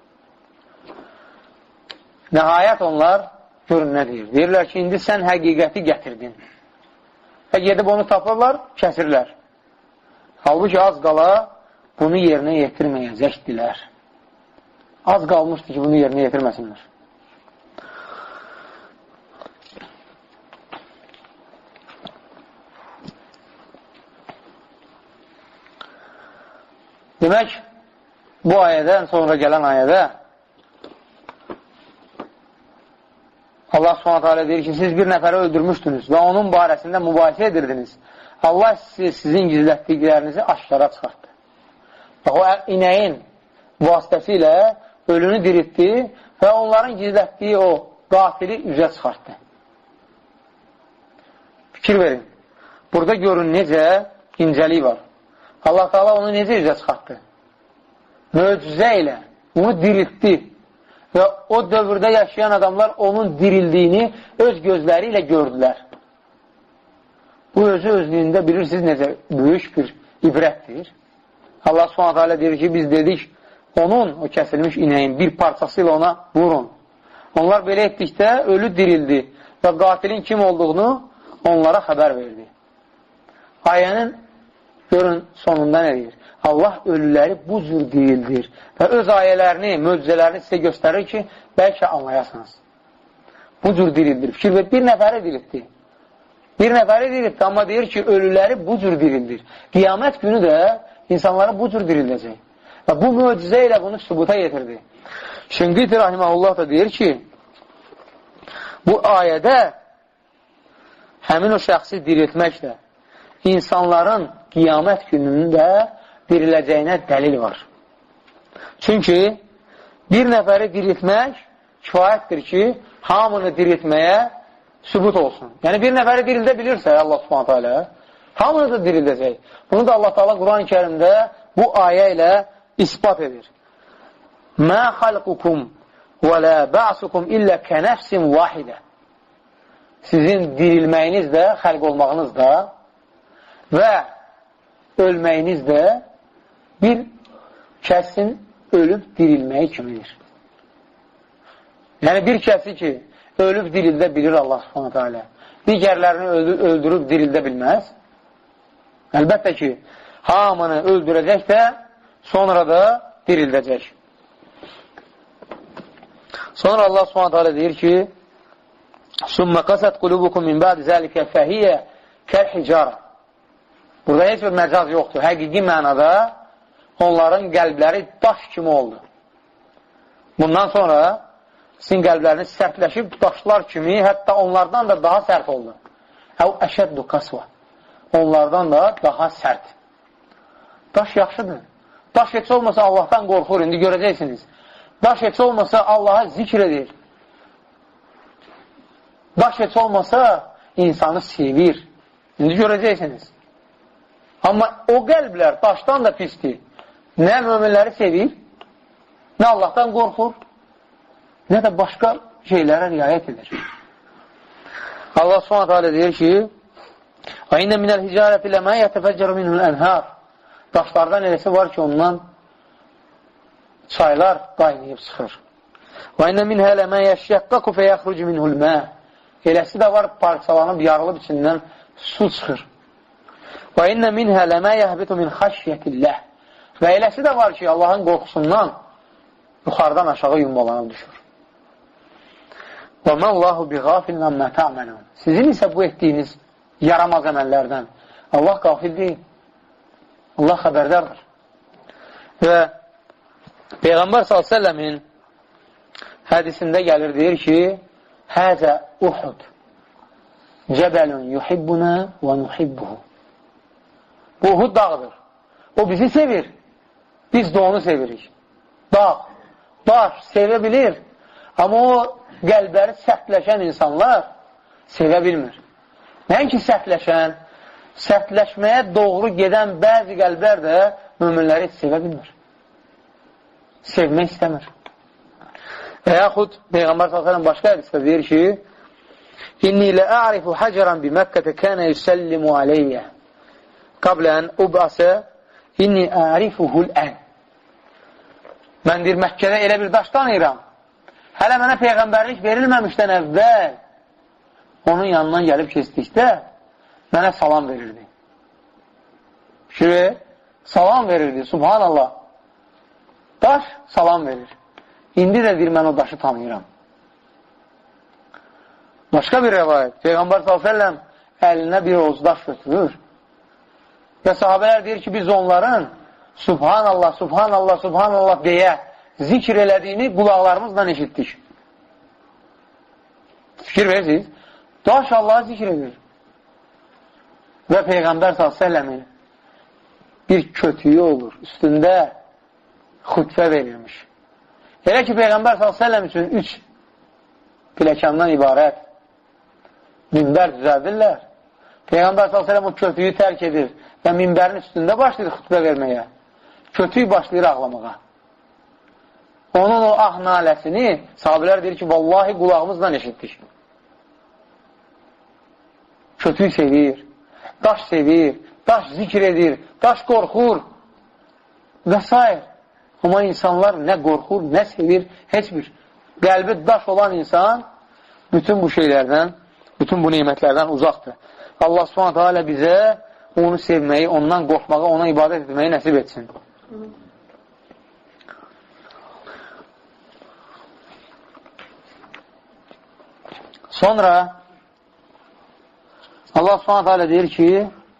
Nəhayət onlar görün nə deyir. Deyirlər ki, indi sən həqiqəti gətirdin. Və gedib onu tapırlar, kəsirlər. Halbuki az qala bunu yerinə yetirməyəcəkdilər. Az qalmışdı ki, bunu yerinə yetirməsinlər. Demək, bu ayədən sonra gələn ayədə Allah subhanət hələ deyir ki, siz bir nəfəri öldürmüşdünüz və onun barəsində mübahisə edirdiniz. Allah sizin gizlətdiklərinizi aşkara çıxartdı. O inəyin vasitəsilə ölünü diriltdi və onların gizlətdiyi o qafili üzə çıxartdı. Fikir verin. Burada görün necə incəlik var. Allah Teala onu necə üzə çıxartdı? Möcüzə ilə onu diriltdi və o dövrdə yaşayan adamlar onun dirildiyini öz gözləri ilə gördülər. Bu özü özlüyündə bilirsiniz necə böyük bir ibrətdir. Allah Subhanahu taala deyir ki, biz dedik, onun, o kəsilmiş inəyin bir parçası ilə ona vurun. Onlar belə etdikdə ölü dirildi və qatilin kim olduğunu onlara xəbər verdi. Ayənin görün sonunda nə deyir? Allah ölüləri bu cür dirildir və öz ayələrini, möcüzələrini sizə göstərir ki, bəlkə anlayasınız. Bu cür dirildir. Fikir ver, bir nəfəri diriltdi. Bir nəfəri diriltdi, amma deyir ki, ölüləri bu cür dirildir. Qiyamət günü də insanları bu cür dirildəcək. Və bu möcüzə ilə bunu sübuta yetirdi. Şinqiti rahiməhullah da deyir ki, bu ayədə həmin o şəxsi diriltməklə insanların qiyamət günündə diriləcəyinə dəlil var. Çünki bir nəfəri diriltmək kifayətdir ki, hamını diriltməyə sübut olsun. Yəni bir nəfəri dirildə bilirsə Allah Subhanahu taala, hamını da dirildəcək. Bunu da Allah Taala Quran-ı Kərimdə bu ayə ilə ispat edir. Mə xalqukum və lə ba'sukum illə kənəfsin vahidə. Sizin dirilməyiniz də, xəlq olmağınız da və ölməyiniz də bir kəsin ölüb dirilməyi kimidir. Yəni bir kəsi ki, ölüb dirildə bilir Allah Subhanahu taala, digərlərini öldürüb dirildə bilməz. Əlbəttə ki, hamını öldürəcək də, sonra da dirildəcək. Sonra Allah Subhanahu taala deyir ki, Sümmə qasət qulubukum min bə'di zəlikə fəhiyyə kəl-hicara. Burada heç bir məcaz yoxdur. Həqiqi mənada onların qəlbləri daş kimi oldu. Bundan sonra sizin qəlbləriniz sərtləşib daşlar kimi, hətta onlardan da daha sərt oldu. Əv əşəddu qasva. Onlardan da daha sərt. Daş yaxşıdır. Daş heç olmasa Allahdan qorxur, indi görəcəksiniz. Daş heç olmasa Allah'a zikr edir. Daş heç olmasa insanı sevir. İndi görəcəksiniz. Amma o qəlblər daşdan da pisdir. Nə möminləri sevir, nə Allahdan qorxur, nə də başqa şeylərə riayət edir. Allah Subhanahu taala deyir ki, Və inə minəl hicarəti ləmə yətəfəccəru minhul ənhar. Daşlardan eləsi var ki, ondan çaylar qaynayıb çıxır. Və inə minhə ləmə yəşyəqqəqu fəyəxrucu minhul mə. Eləsi də var, parçalanıb, yarılıb içindən su çıxır. Və inə minhə ləmə yəhbitu min xəşyətilləh. Və eləsi də var ki, Allahın qorxusundan yuxarıdan aşağı yumbalanıb düşür. Və məllahu bi qafilin əmmə tə'məlun. Sizin isə bu etdiyiniz yaramaz əməllərdən Allah qafil deyil. Allah xəbərdardır. Və Peyğəmbər sallallahu əleyhi və səlləmin hədisində gəlir, deyir ki, Həzə Uhud Cəbəlun yuhibbuna və nuhibbuhu. Bu Uhud dağıdır. O bizi sevir. Biz də onu sevirik. Dağ, daş sevə bilir. Amma o qəlbləri sərtləşən insanlar sevə bilmir. Nəinki sərtləşən, sərtləşməyə doğru gedən bəzi qəlblər də möminləri heç sevə bilmir. Sevmək istəmir. Və yaxud Peyğəmbər sallallahu əleyhi və səlləm başqa hədisdə deyir ki, İnni lə a'rifu həcəran bi Məkkətə kənə yüsəllimu aleyyə qablən ubəsə inni a'rifuhul ən. Mən deyir, Məkkədə elə bir daş tanıyıram. Hələ mənə Peyğəmbərlik verilməmişdən əvvəl onun yanından gəlib keçdikdə mənə salam verirdi. Şuraya salam verirdi, subhanallah. Daş salam verir. İndi də deyir, mən o daşı tanıyıram. Başqa bir rəvayət. Peyğəmbər sallallahu əleyhi və səlləm əlinə bir oz daş götürür. Və sahabələr deyir ki, biz onların subhanallah, subhanallah, subhanallah deyə zikr elədiyini qulaqlarımızla eşitdik. Fikir verirsiniz. Daş Allah'a zikr edir. Və Peyğəmbər sallallahu əleyhi və səlləmin bir kötüyü olur. Üstündə xütbə verilmiş. Elə ki, Peyğəmbər sallallahu əleyhi və səlləm üçün üç pilləkəndən ibarət minbər düzəldirlər. Peyğəmbər sallallahu əleyhi və səlləm o kötüyü tərk edir və minbərin üstündə başlayır xütbə verməyə. Kötüyü başlayır ağlamağa. Onun o ah naləsini sahabilər deyir ki, vallahi qulağımızdan eşitdik. Kötüyü sevir, daş sevir, daş zikr edir, daş qorxur və s. Amma insanlar nə qorxur, nə sevir, heç bir. Qəlbi daş olan insan bütün bu şeylərdən, bütün bu nimətlərdən uzaqdır. Allah subhanətə alə bizə onu sevməyi, ondan qorxmağı, ona ibadət etməyi nəsib etsin. Sonra Allah subhanətə alə deyir ki,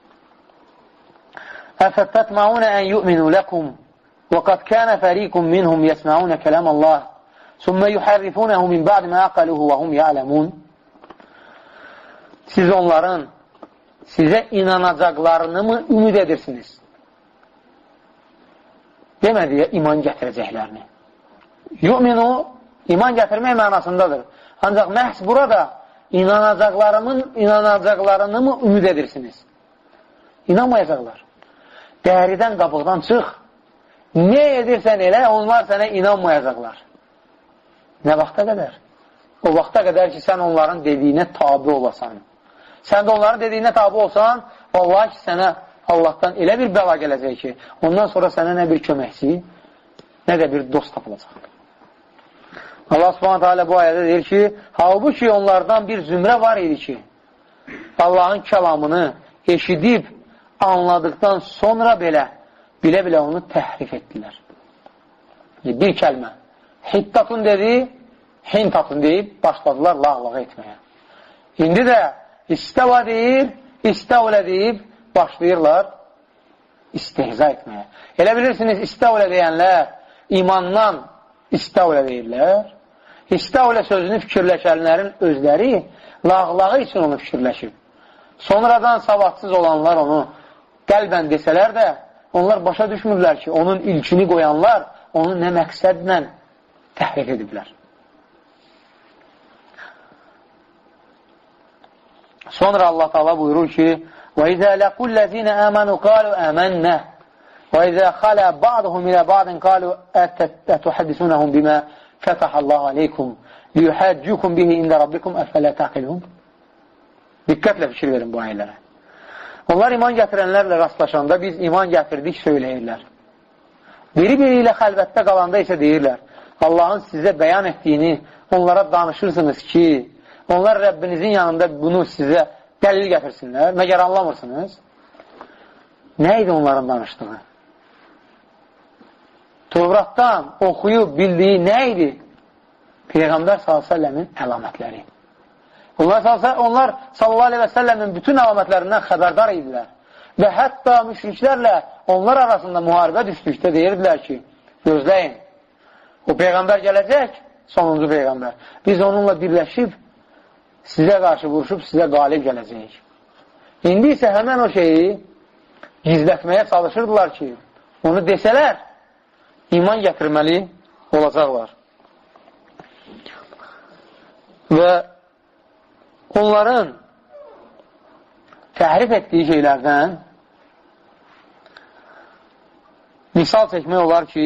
أَفَتَّتْمَعُونَ أَنْ يُؤْمِنُوا لَكُمْ وَقَدْ كَانَ فَرِيقٌ مِّنْهُمْ يَسْمَعُونَ كَلَامَ اللَّهِ ثُمَّ يُحَرِّفُونَهُ مِنْ بَعْدِ مَا عَقَلُوهُ وَهُمْ يَعْلَمُونَ Siz onların sizə inanacaqlarını mı ümid edirsiniz? Demədi ya, iman gətirəcəklərini. Yu'minu, iman gətirmək mənasındadır. Ancaq məhz burada inanacaqlarımın, inanacaqlarını mı ümid edirsiniz? İnanmayacaqlar. Dəridən qabıqdan çıx. Ne edirsən elə, onlar sənə inanmayacaqlar. Nə vaxta qədər? O vaxta qədər ki, sən onların dediyinə tabi olasan. Sən də onların dediyinə tabi olsan, vallahi ki, sənə Allahdan elə bir bəla gələcək ki, ondan sonra sənə nə bir köməkçi, nə də bir dost tapılacaq. Allah subhanətə alə bu ayədə deyir ki, halbuki onlardan bir zümrə var idi ki, Allahın kəlamını eşidib, anladıqdan sonra belə, bilə-bilə onu təhrif etdilər. Bir kəlmə. Hittatun dedi, hintatun deyib, başladılar lağlağa etməyə. İndi də istəva deyir, istəvlə deyib, başlayırlar istehza etməyə. Elə bilirsiniz, istəvlə deyənlər imandan istəvlə deyirlər. İstəvlə sözünü fikirləşənlərin özləri lağlağı üçün onu fikirləşib. Sonradan savadsız olanlar onu qəlbən desələr də, onlar başa düşmürlər ki, onun ilkini qoyanlar onu nə məqsədlə təhrif ediblər. Sonra Allah Taala buyurur ki, وَإِذَا لَقُوا الَّذِينَ آمَنُوا قَالُوا آمَنَّا وَإِذَا خَلَا بَعْضُهُمْ إِلَى بَعْضٍ قَالُوا أَتُحَدِّثُونَهُمْ بِمَا فَتَحَ اللَّهُ عَلَيْكُمْ لِيُحَاجُّوكُمْ بِهِ عِندَ رَبِّكُمْ أَفَلَا تَعْقِلُونَ Diqqətlə fikir verin bu ayələrə. Onlar iman gətirənlərlə rastlaşanda biz iman gətirdik söyləyirlər. Biri-biri ilə xəlvətdə qalanda isə deyirlər, Allahın sizə bəyan etdiyini onlara danışırsınız ki, onlar Rəbbinizin yanında bunu sizə dəlil gətirsinlər. Məgər anlamırsınız? Nə idi onların danışdığı? Tövratdan oxuyub bildiyi nə idi? Peyğəmbər sallallahu əleyhi və səlləmin əlamətləri. Onlar, onlar sallallahu aleyhi və səlləmin bütün əlamətlərindən xəbərdar idilər. Və hətta müşriklərlə onlar arasında müharibə düşdükdə deyirdilər ki, gözləyin, o Peyğəmbər gələcək, sonuncu Peyğəmbər. Biz onunla birləşib, sizə qarşı vuruşub, sizə qalib gələcəyik. İndi isə həmən o şeyi gizlətməyə çalışırdılar ki, onu desələr, iman gətirməli olacaqlar. Və onların təhrif etdiyi şeylərdən misal çəkmək olar ki,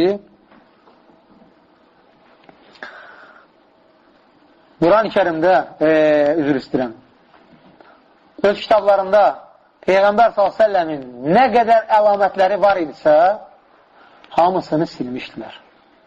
Quran-ı Kərimdə, e, üzr istəyirəm, öz kitablarında Peyğəmbər sallallahu əleyhi və səlləmin nə qədər əlamətləri var idisə, hamısını silmişdilər.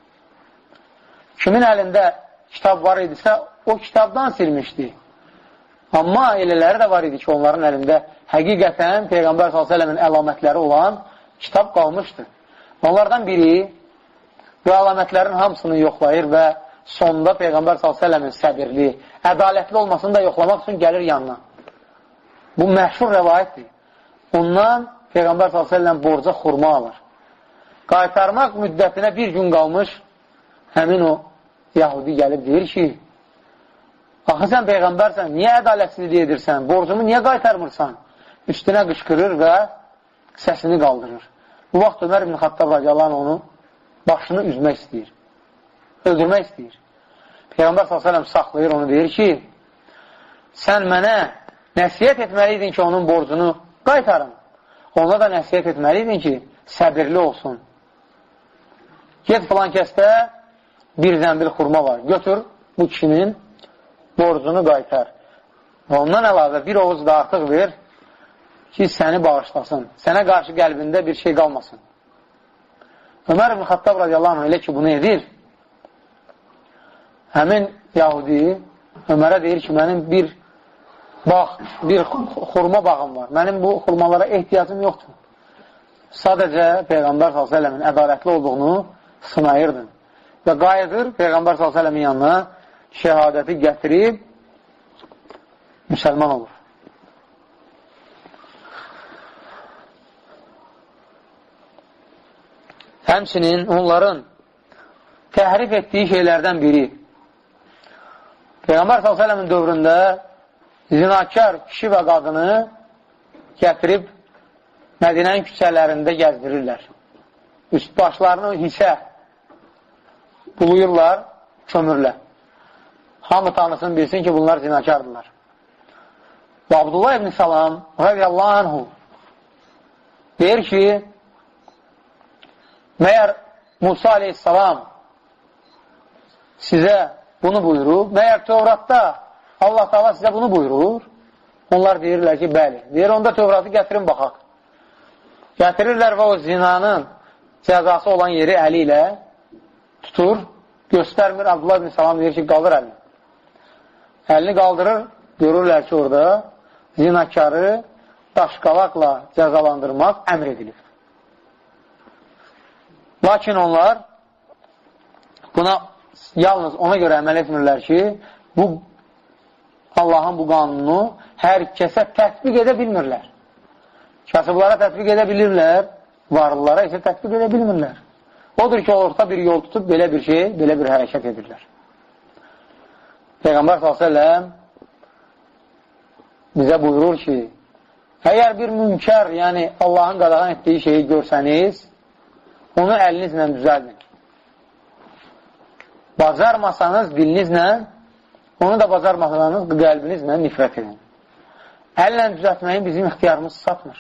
Kimin əlində kitab var idisə, o kitabdan silmişdi. Amma elələri də var idi ki, onların əlində həqiqətən Peyğəmbər sallallahu əleyhi və səlləmin əlamətləri olan kitab qalmışdı. Onlardan biri bu əlamətlərin hamısını yoxlayır və sonda Peyğəmbər sallallahu əleyhi və səlləmin səbirli, ədalətli olmasını da yoxlamaq üçün gəlir yanına. Bu məşhur rəvayətdir. Ondan Peyğəmbər sallallahu əleyhi və səlləm borca xurma alır. Qaytarmaq müddətinə bir gün qalmış, həmin o Yahudi gəlib deyir ki, axı sən Peyğəmbərsən, niyə ədalətsizlik edirsən, borcumu niyə qaytarmırsan? Üstünə qışqırır və səsini qaldırır. Bu vaxt Ömər ibn Xattab radiyallahu anh onu başını üzmək istəyir. öldürmək istəyir. Peyğəmbər s.ə.v saxlayır, onu deyir ki, sən mənə nəsiyyət etməliydin ki, onun borcunu qaytarın. Ona da nəsiyyət etməliydin ki, səbirli olsun. Get filan kəsdə bir zəmbil xurma var. Götür bu kişinin borcunu qaytar. Və ondan əlavə bir oğuz da artıq ver ki, səni bağışlasın. Sənə qarşı qəlbində bir şey qalmasın. Ömər ibn Xattab radiyallahu anh elə ki, bunu edir. Həmin Yahudi Ömərə deyir ki, mənim bir bağ, bir xurma bağım var. Mənim bu xurmalara ehtiyacım yoxdur. Sadəcə Peyğəmbər s.ə.v-in ədalətli olduğunu sınayırdın. Və qayıdır Peyğəmbər s.ə.v-in yanına şəhadəti gətirib müsəlman olur. Həmçinin onların təhrif etdiyi şeylərdən biri Peyğəmbər s.ə.v-in dövründə zinakar kişi və qadını gətirib Mədinənin küçələrində gəzdirirlər. Üst başlarını hisə buluyurlar, kömürlə. Hamı tanısın, bilsin ki, bunlar zinakardırlar. Və Abdullah ibn Salam radiyallahu anhu deyir ki, məyər Musa aleyhissalam sizə bunu buyurub, məyər Tövratda Allah Taala sizə bunu buyurur? Onlar deyirlər ki, bəli. Deyir, onda Tövratı gətirin, baxaq. Gətirirlər və o zinanın cəzası olan yeri əli ilə tutur, göstərmir. Abdullah ibn Salam deyir ki, qaldır əlini. Əlini qaldırır, görürlər ki, orada zinakarı daşqalaqla cəzalandırmaq əmr edilir. Lakin onlar buna yalnız ona görə əməl etmirlər ki, bu Allahın bu qanunu hər kəsə tətbiq edə bilmirlər. Kasıblara tətbiq edə bilirlər, varlılara isə tətbiq edə bilmirlər. Odur ki, orta bir yol tutub belə bir şey, belə bir hərəkət edirlər. Peyğəmbər s.ə.v bizə buyurur ki, əgər bir münkər, yəni Allahın qadağan etdiyi şeyi görsəniz, onu əlinizlə düzəldin. Bacarmasanız dilinizlə, onu da bacarmasanız qəlbinizlə nifrət edin. Əllə düzəltməyi bizim ixtiyarımız satmır.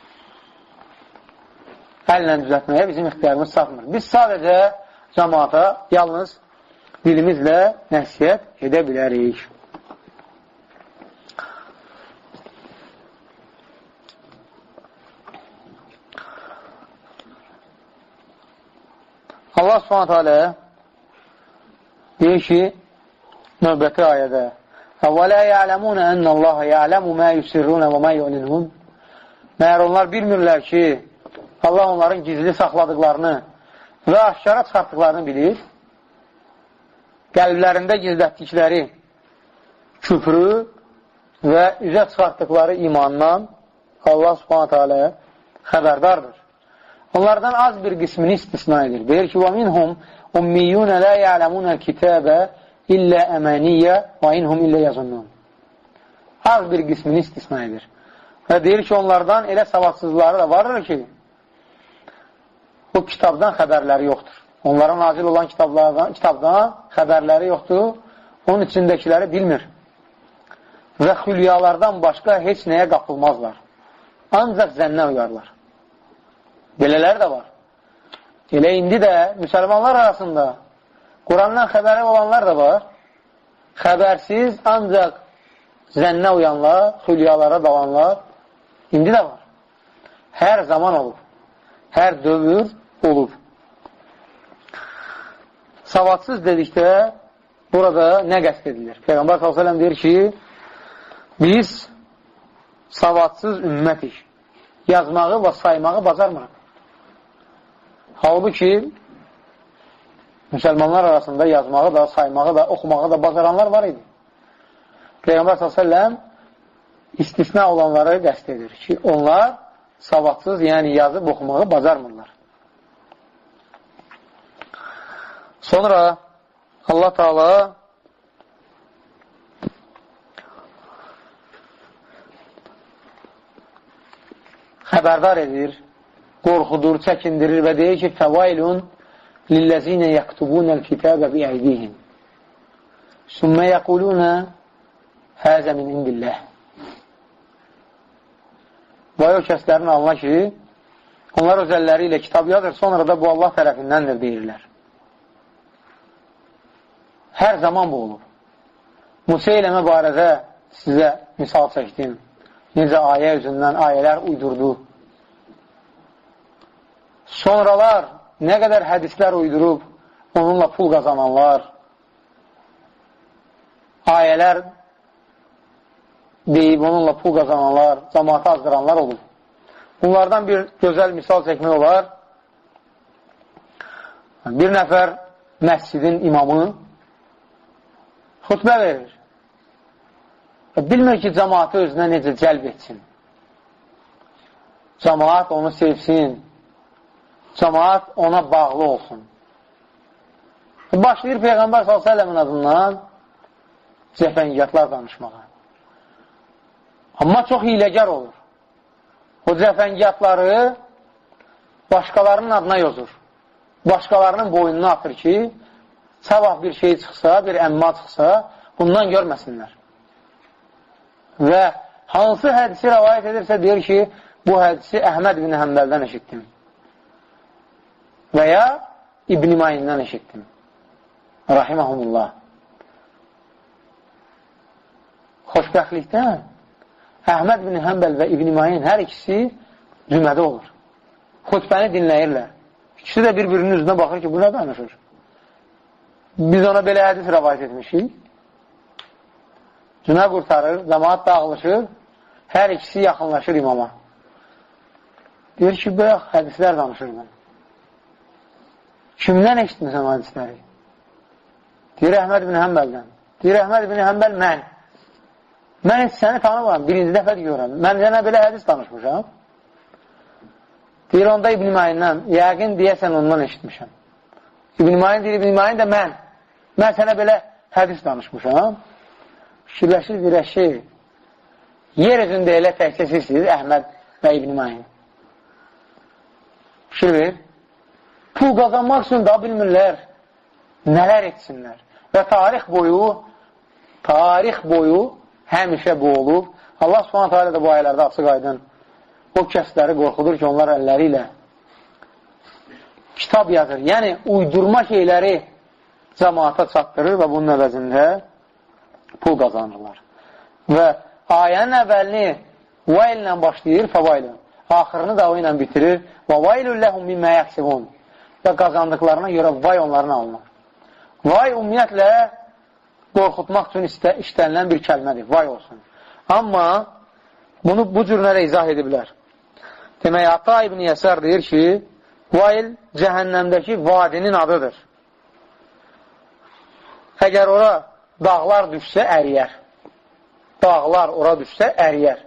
Əllə düzəltməyə bizim ixtiyarımız satmır. Biz sadəcə cəmaata yalnız dilimizlə nəsiyyət edə bilərik. Allah subhanətə alə deyir ki, növbəti ayədə وَلَا يَعْلَمُونَ أَنَّ اللّٰهَ يَعْلَمُ مَا يُسِرُّونَ وَمَا يُعْلِنُونَ Məyər onlar bilmirlər ki, Allah onların gizli saxladıqlarını və aşkara çıxartdıqlarını bilir. Qəlblərində gizlətdikləri küfrü və üzə çıxartdıqları imandan Allah subhanətə alə xəbərdardır. Onlardan az bir qismini istisna edir. Deyir ki, وَمِنْهُمْ اُمِّيُّونَ لَا يَعْلَمُونَ الْكِتَابَ İllə əməniyyə və inhum illə yazınnun. Az bir qismini istisna edir. Və deyir ki, onlardan elə savadsızları da vardır ki, bu kitabdan xəbərləri yoxdur. Onlara nazil olan kitablardan, kitabdan xəbərləri yoxdur, onun içindəkiləri bilmir. Və xülyalardan başqa heç nəyə qapılmazlar. Ancaq zənnə uyarlar. Belələr də var. Elə indi də müsəlmanlar arasında Qurandan xəbəri olanlar da var. Xəbərsiz, ancaq zənnə uyanlar, xülyalara dalanlar indi də var. Hər zaman olub. Hər dövr olub. Savadsız dedikdə burada nə qəsd edilir? Peyğəmbər s.ə.v deyir ki, biz savadsız ümmətik. Yazmağı və saymağı bacarmırıq. Halbuki müsəlmanlar arasında yazmağı da, saymağı da, oxumağı da bacaranlar var idi. Peyğəmbər s.ə.v istisna olanları qəsd edir ki, onlar savadsız, yəni yazıb oxumağı bacarmırlar. Sonra Allah Taala xəbərdar edir, qorxudur, çəkindirir və deyir ki, fəvailun lillezine yektubunel kitabe bi'eydihim sümme yekulune həzə min indillah. Vay o kəslərin Allah ki, onlar öz əlləri ilə kitab yazır, sonra da bu Allah tərəfindəndir deyirlər. Hər zaman bu olur. Musa eləmə barədə sizə misal çəkdim. Necə ayə üzündən ayələr uydurdu. Sonralar nə qədər hədislər uydurub, onunla pul qazananlar, ayələr deyib, onunla pul qazananlar, cəmaatı azdıranlar olur. Bunlardan bir gözəl misal çəkmək olar. Bir nəfər məscidin imamı xutbə verir. Bilmir ki, cəmaatı özünə necə cəlb etsin. Cəmaat onu sevsin. Cəmaat ona bağlı olsun. Başlayır Peyğəmbər sallallahu əleyhi və səlləmin adından cəfəngiyatlar danışmağa. Amma çox hiləgər olur. O cəfəngiyatları başqalarının adına yozur. Başqalarının boynuna atır ki, sabah bir şey çıxsa, bir əmma çıxsa, bundan görməsinlər. Və hansı hədisi rəvayət edirsə, deyir ki, bu hədisi Əhməd ibn Həmbəldən eşitdim. Və ya İbn-i Mayindən eşitdim. Rahiməhumullah. Xoşbəxtlikdən Əhməd ibn Həmbəl və İbn-i Mayin hər ikisi cümədə olur. Xutbəni dinləyirlər. İkisi də bir-birinin üzünə baxır ki, bu nə danışır? Biz ona belə hədis rəvayət etmişik. Cümə qurtarır, cəmaat dağılışır, hər ikisi yaxınlaşır imama. Deyir ki, belə hədislər danışır mən. Kimdən eşitmirsən o hədisləri? Deyir, Əhməd ibn Həmbəldən. Deyir, Əhməd ibn Həmbəl mən. Mən heç səni tanımam, birinci dəfə görürəm. Mən sənə belə hədis danışmışam. Deyir, onda İbn-i Mayindən, yəqin deyəsən ondan eşitmişəm. İbn-i Mayin deyir, İbn-i Mayin də mən. Mən sənə belə hədis danışmışam. Fikirləşir, deyir, şey, yer üzündə elə təkcə sizsiniz, Əhməd və İbn-i Mayin. Fikir verir. Pul qazanmaq üçün daha bilmirlər, nələr etsinlər. Və tarix boyu, tarix boyu həmişə bu olub. Allah subhanət hələ də bu ayələrdə açıq aydın o kəsləri qorxudur ki, onlar əlləri ilə kitab yazır. Yəni, uydurma şeyləri cəmaata çatdırır və bunun əvəzində pul qazanırlar. Və ayənin əvvəlini vayl ilə başlayır, fəvaylı. Axırını da o ilə bitirir. Və vaylülləhum mimmə yəksibun. Və qazandıqlarına görə vay onların alınır. Vay ümumiyyətlə qorxutmaq üçün işlənilən bir kəlmədir. Vay olsun. Amma bunu bu cürlərə izah ediblər. Demək, Ata ibn Yəsər deyir ki, vayl cəhənnəmdəki vadinin adıdır. Əgər ora dağlar düşsə, əriyər. Dağlar ora düşsə, əriyər.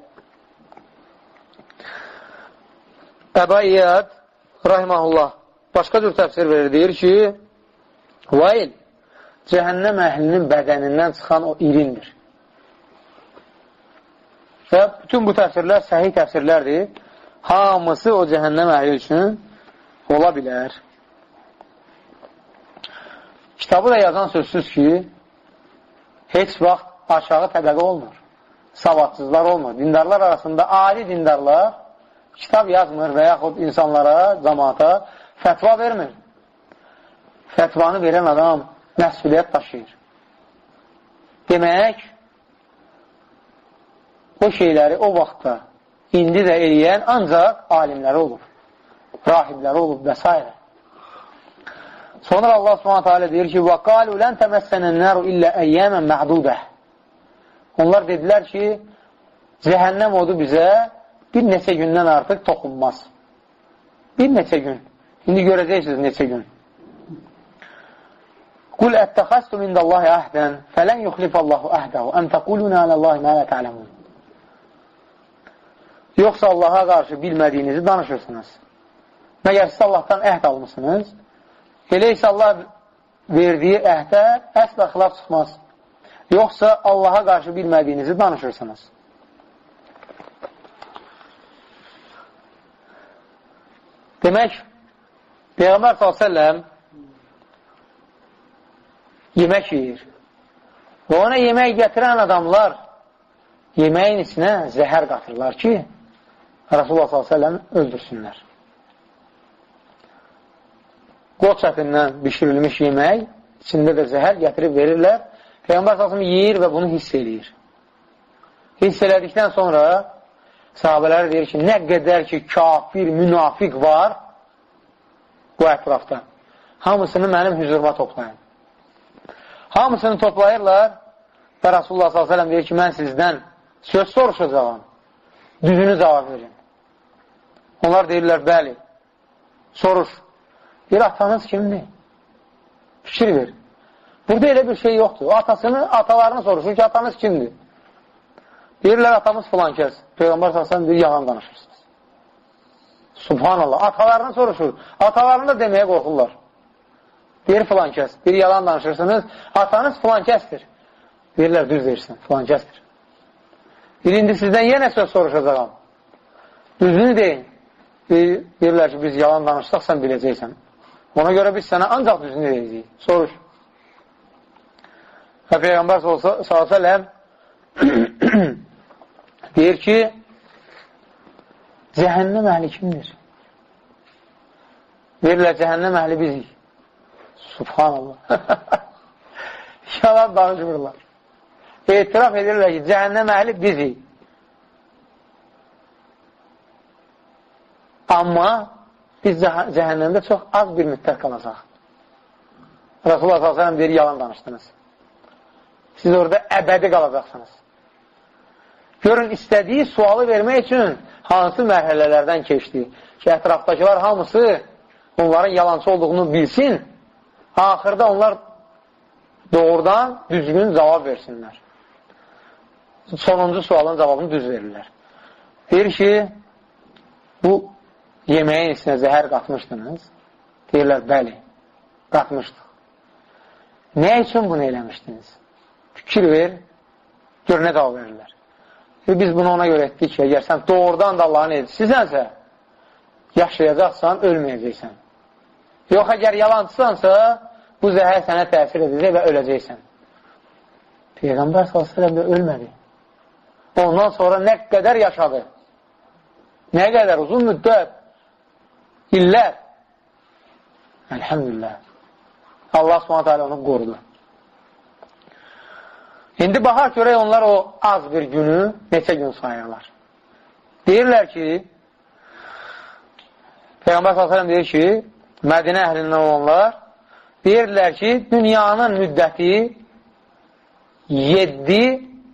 Əba İyyad, rahiməhullah, başqa cür təfsir verir, deyir ki, vayl cəhənnəm əhlinin bədənindən çıxan o irindir. Və bütün bu təfsirlər səhih təfsirlərdir. Hamısı o cəhənnəm əhli üçün ola bilər. Kitabı da yazan sözsüz ki, heç vaxt aşağı təbəqə olmur. Savadsızlar olmur. Dindarlar arasında adi dindarlar kitab yazmır və yaxud insanlara, cəmaata fətva vermir. Fətvanı verən adam məsuliyyət daşıyır. Demək, o şeyləri o vaxtda indi də eləyən ancaq alimləri olur, rahibləri olur və s. Sonra Allah subhanətə alə deyir ki, وَقَالُوا لَنْ تَمَسَّنَ النَّارُ إِلَّا أَيَّامًا مَعْدُودَةً. Onlar dedilər ki, cəhənnəm odu bizə bir neçə gündən artıq toxunmaz. Bir neçə gün. İndi görəcəksiniz neçə gün. قُلْ اَتَّخَسْتُ مِنْدَ اللّٰهِ أَهْدًا فَلَنْ يُخْلِفَ اللّٰهُ أَهْدَهُ أَمْ تَقُولُونَ عَلَى اللّٰهِ مَا لَا تَعْلَمُونَ. Yoxsa Allaha qarşı bilmədiyinizi danışırsınız. Məgər siz Allahdan əhd almışsınız? Elə isə Allah verdiyi əhdə əsla xilaf çıxmaz. Yoxsa Allaha qarşı bilmədiyinizi danışırsınız. Demək, Peyğəmbər sallallahu əleyhi və səlləm yemək yiyir. Və ona yemək gətirən adamlar yeməyin içinə zəhər qatırlar ki, Rasulullah sallallahu əleyhi və səlləm öldürsünlər. Qoç ətindən bişirilmiş yemək, içində də zəhər gətirib verirlər. Peyğəmbər sallallahu əleyhi və səlləm yiyir və bunu hiss edir. Hiss elədikdən sonra sahabələri deyir ki, nə qədər ki, kafir, münafiq var bu ətrafda. Hamısını mənim hüzuruma toplayın. Hamısını toplayırlar və Rasulullah sallallahu əleyhi və səlləm deyir ki, mən sizdən söz soruşacağım, düzünü cavab verin. Onlar deyirlər, bəli, soruş. Bir atanız kimdir? Fikir ver. Burada elə bir şey yoxdur. O atasını, atalarını soruşur ki, atanız kimdir? Deyirlər, atamız filan kəs. Peyğəmbər sallallahu əleyhi və səlləm deyir, yalan danışırsınız. Subhanallah. Atalarını soruşur. Atalarını da deməyə qorxurlar. Deyir, filan kəs. Bir yalan danışırsınız. Atanız filan kəsdir. Deyirlər, düz deyirsin, filan kəsdir. Bir indi sizdən yenə söz soruşacağım. Düzünü deyin. Deyirlər ki, biz yalan danışsaq, sən biləcəksən. Ona görə biz sənə ancaq düzünü deyəcəyik. Soruş. Və Peyğəmbər sallallahu əleyhi və səlləm deyir ki, cəhənnəm əhli kimdir? Deyirlər, cəhənnəm əhli bizik. Subhanallah. Yalan danışmırlar. etiraf edirlər ki, cəhənnəm əhli bizik. Amma biz cəhənnəmdə çox az bir müddət qalacaq. Rasulullah sallallahu əleyhi və səlləm deyir, yalan danışdınız. Siz orada əbədi qalacaqsınız. Görün, istədiyi sualı vermək üçün hansı mərhələlərdən keçdi ki, ətrafdakılar hamısı onların yalancı olduğunu bilsin, axırda onlar doğrudan düzgün cavab versinlər. Sonuncu sualın cavabını düz verirlər. Deyir ki, bu yeməyin içinə zəhər qatmışdınız. Deyirlər, bəli, qatmışdıq. Nə üçün bunu eləmişdiniz? Fikir ver, gör nə cavab verirlər. Və biz bunu ona görə etdik ki, əgər sən doğrudan da Allahın edicisiysənsə, yaşayacaqsan, ölməyəcəksən. Yox, əgər yalancısansa, bu zəhər sənə təsir edəcək və öləcəksən. Peyğəmbər sallallahu əleyhi və səlləm də ölmədi. Ondan sonra nə qədər yaşadı? Nə qədər? Uzun müddət, illər. Elhamdülillah. Allah subhanahu teala onu qorudu. İndi baxar görək onlar o az bir günü neçə gün sayırlar. Deyirlər ki, Peyğəmbər sallallahu əleyhi və səlləm deyir ki, Mədinə əhlindən olanlar deyirlər ki, dünyanın müddəti yeddi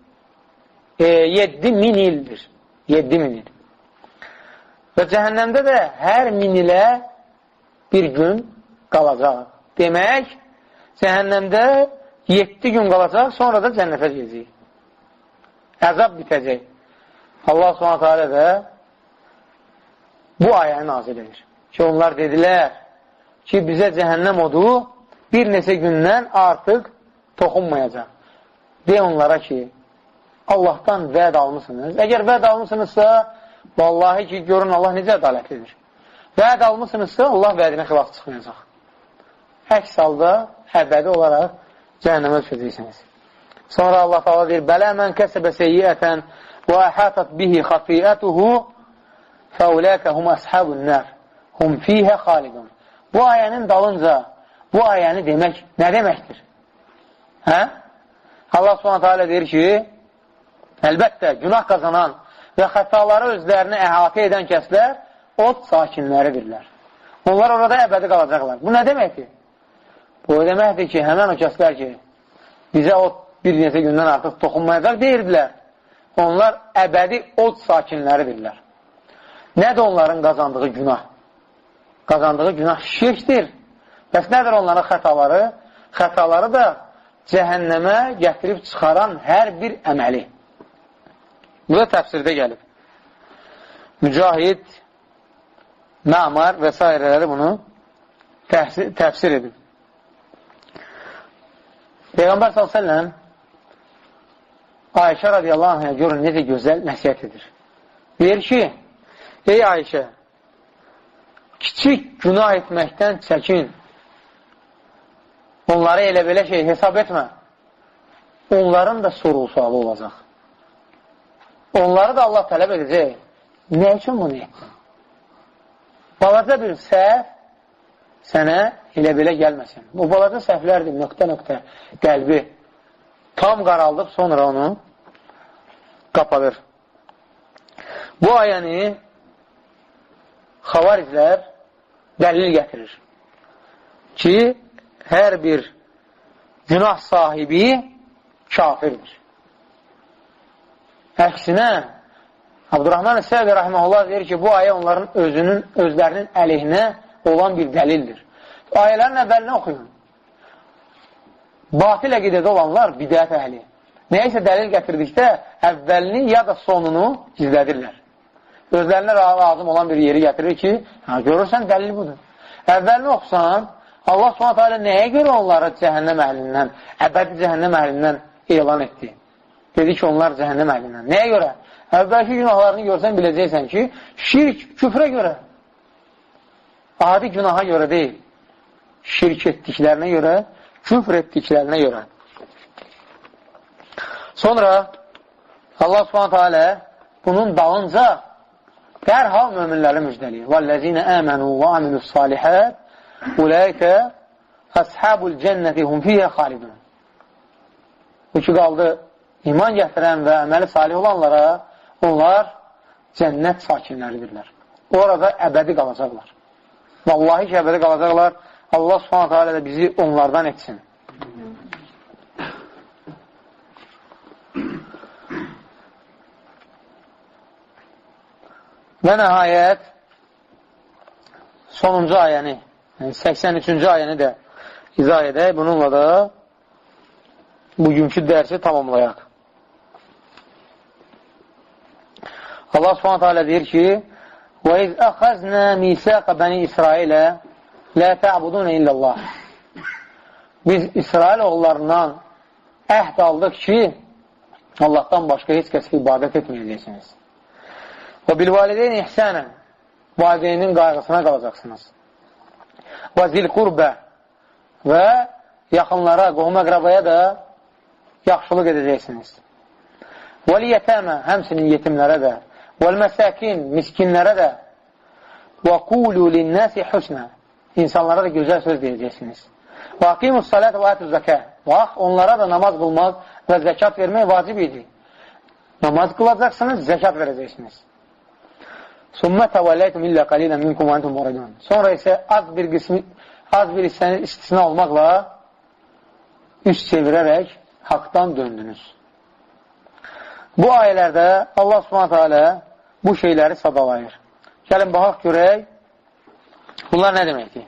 min ildir. yeddi min il. Və cəhənnəmdə də hər min ilə bir gün qalacaq. Demək, cəhənnəmdə yeddi gün qalacaq, sonra da cənnətə gedəcək. Əzab bitəcək. Allah subhanahu teala da bu ayəni nazil edir. Ki, onlar dedilər ki, bizə cəhənnəm odu bir neçə gündən artıq toxunmayacaq. Deyə onlara ki, Allahdan vəd almışsınız. Əgər vəd almışsınızsa, vallahi ki, görün Allah necə ədalətlidir. Vəd almışsınızsa, Allah vədinə xilaf çıxmayacaq. Əks halda, əbədi olaraq cəhənnəmə düşəcəksiniz. Sonra Allah Taala deyir, bələ mən kəsəbə seyyiətən və əhatət bihi xafiyyətuhu fəuləkə hum əshabun nər hum fiyhə xalidun. Bu ayənin dalınca bu ayəni demək nə deməkdir? Hə? Allah subhanahu teala deyir ki, əlbəttə günah qazanan və xətaları özlərini əhatə edən kəslər od sakinləridirlər. Onlar orada əbədi qalacaqlar. Bu nə deməkdir? Bu deməkdir ki, həmən o kəslər ki, bizə od bir neçə gündən artıq toxunmayacaq deyirdilər. Onlar əbədi od sakinləridirlər. Nədir onların qazandığı günah? Qazandığı günah şirkdir. Bəs nədir onların xətaları? Xətaları da cəhənnəmə gətirib çıxaran hər bir əməli. Bu da təfsirdə gəlib. Mücahid, Mə'mar və s. bunu təfsir, təfsir edib. Peyğəmbər sallallahu əleyhi və səlləm Ayşə radiyallahu anhaya görün necə gözəl nəsihət edir. Deyir ki, ey Ayşə, kiçik günah etməkdən çəkin. onları elə belə şey hesab etmə. Onların da sorğu sualı olacaq. Onları da Allah tələb edəcək. Nə üçün bunu etdin? Balaca bir səhv sənə elə belə gəlməsin. Bu balaca səhvlərdir, nöqtə-nöqtə qəlbi tam qaraldıb sonra onu qapadır. Bu ayəni xavariclər dəlil gətirir ki, hər bir günah sahibi kafirdir. Əksinə, Abdurrahman Əs-Səvi rəhməhullah deyir ki, bu ayə onların özünün, özlərinin əleyhinə olan bir dəlildir. Ayələrin əvvəlini oxuyun. Batil əqidədə olanlar bidət əhli. Nəyəsə dəlil gətirdikdə əvvəlini ya da sonunu gizlədirlər. Özlərinə lazım olan bir yeri gətirir ki, ha, görürsən dəlil budur. Əvvəlini oxusan, Allah subhanət hələ nəyə görə onları cəhənnəm əhlindən, əbədi cəhənnəm əhlindən elan etdi? Dedi ki, onlar cəhənnəm əhlindən. Nəyə görə? Əvvəlki günahlarını görsən biləcəksən ki, şirk, küfrə görə. Adi günaha görə deyil. Şirk etdiklərinə görə, küfr etdiklərinə görə. Sonra Allah subhanətə alə bunun dalınca dərhal möminləri müjdəliyir. وَالَّذِينَ آمَنُوا وَعَمِلُوا الصَّالِحَاتِ أُولَٰئِكَ أَصْحَابُ الْجَنَّةِ هُمْ فِيهَا خَالِدُونَ. Bu ki qaldı iman gətirən və əməli salih olanlara, onlar cənnət sakinləridirlər. Orada əbədi qalacaqlar. Vallahi ki, əbədi qalacaqlar. Allah subhanətə alə də bizi onlardan etsin. Və nəhayət sonuncu ayəni, yəni səksən üçüncü ayəni də izah edək. Bununla da bugünkü dərsi tamamlayaq. Allah subhanətə alə deyir ki, وَإِذْ أَخَذْنَا مِيثَاقَ بَنِي إِسْرَائِيلَ لَا تَعْبُدُونَ إِلَّا اللَّهِ. Biz İsrail oğullarından əhd aldıq ki, Allahdan başqa heç kəsə ibadət etməyəcəksiniz. Və bil-valideyn ihsənən, valideynin qayğısına qalacaqsınız. Və zil-qurbə və yaxınlara, qohum-əqrabaya da yaxşılıq edəcəksiniz. Və-li-yətəmə, həmsinin yetimlərə də, və-l-məsəkin, miskinlərə də, və-qulu lin-nəsi husnə, insanlara da gözəl söz deyəcəksiniz. Və-aqimus-salət və ətü-zəkə, bax, onlara da namaz qılmaq və zəkat vermək vacib idi. Namaz qılacaqsınız, zəkat verəcəksiniz. Sümmə təvəlləytum illə qalilən minkum və entum muridun. Sonra isə az bir qismi, az bir hissəni istisna olmaqla üst çevirərək haqdan döndünüz. Bu ayələrdə Allah subhanətə alə bu şeyləri sadalayır. Gəlin, baxaq görək, bunlar nə deməkdir?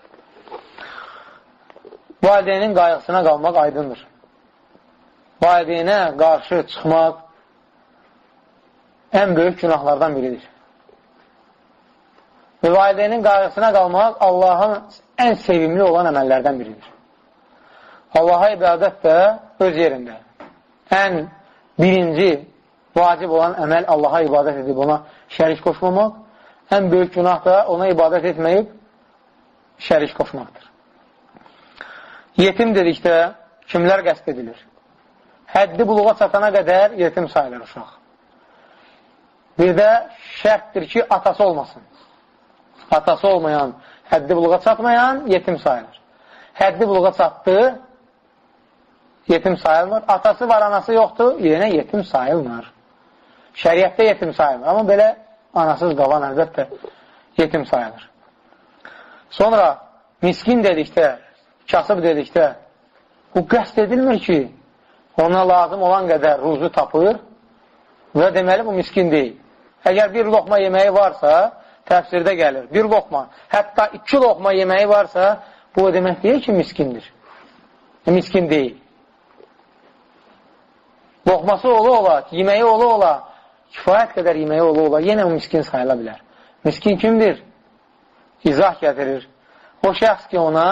Valideynin qayğısına qalmaq aydındır. Valideynə qarşı çıxmaq ən böyük günahlardan biridir. Və valideynin qayğısına qalmaq Allahın ən sevimli olan əməllərdən biridir. Allaha ibadət də öz yerində. Ən birinci vacib olan əməl Allaha ibadət edib ona şərik qoşmamaq, ən böyük günah da ona ibadət etməyib şərik qoşmaqdır. Yetim dedikdə kimlər qəsd edilir? Həddi buluğa çatana qədər yetim sayılır uşaq. Bir də şərtdir ki, atası olmasın. Atası olmayan, həddi buluğa çatmayan yetim sayılır. Həddi buluğa çatdı, yetim sayılmır. Atası var, anası yoxdur, yenə yetim sayılmır. Şəriətdə yetim sayılmır. Amma belə anasız qalan əlbəttə yetim sayılır. Sonra miskin dedikdə, kasıb dedikdə, bu qəsd edilmir ki, ona lazım olan qədər ruzu tapır və deməli bu miskin deyil. Əgər bir loxma yeməyi varsa, təfsirdə gəlir, bir loxma, hətta iki loxma yeməyi varsa, bu demək deyil ki, miskindir. E, miskin deyil. Loxması ola ola, yeməyi ola ola, kifayət qədər yeməyi ola ola, yenə o miskin sayıla bilər. Miskin kimdir? İzah gətirir. O şəxs ki, ona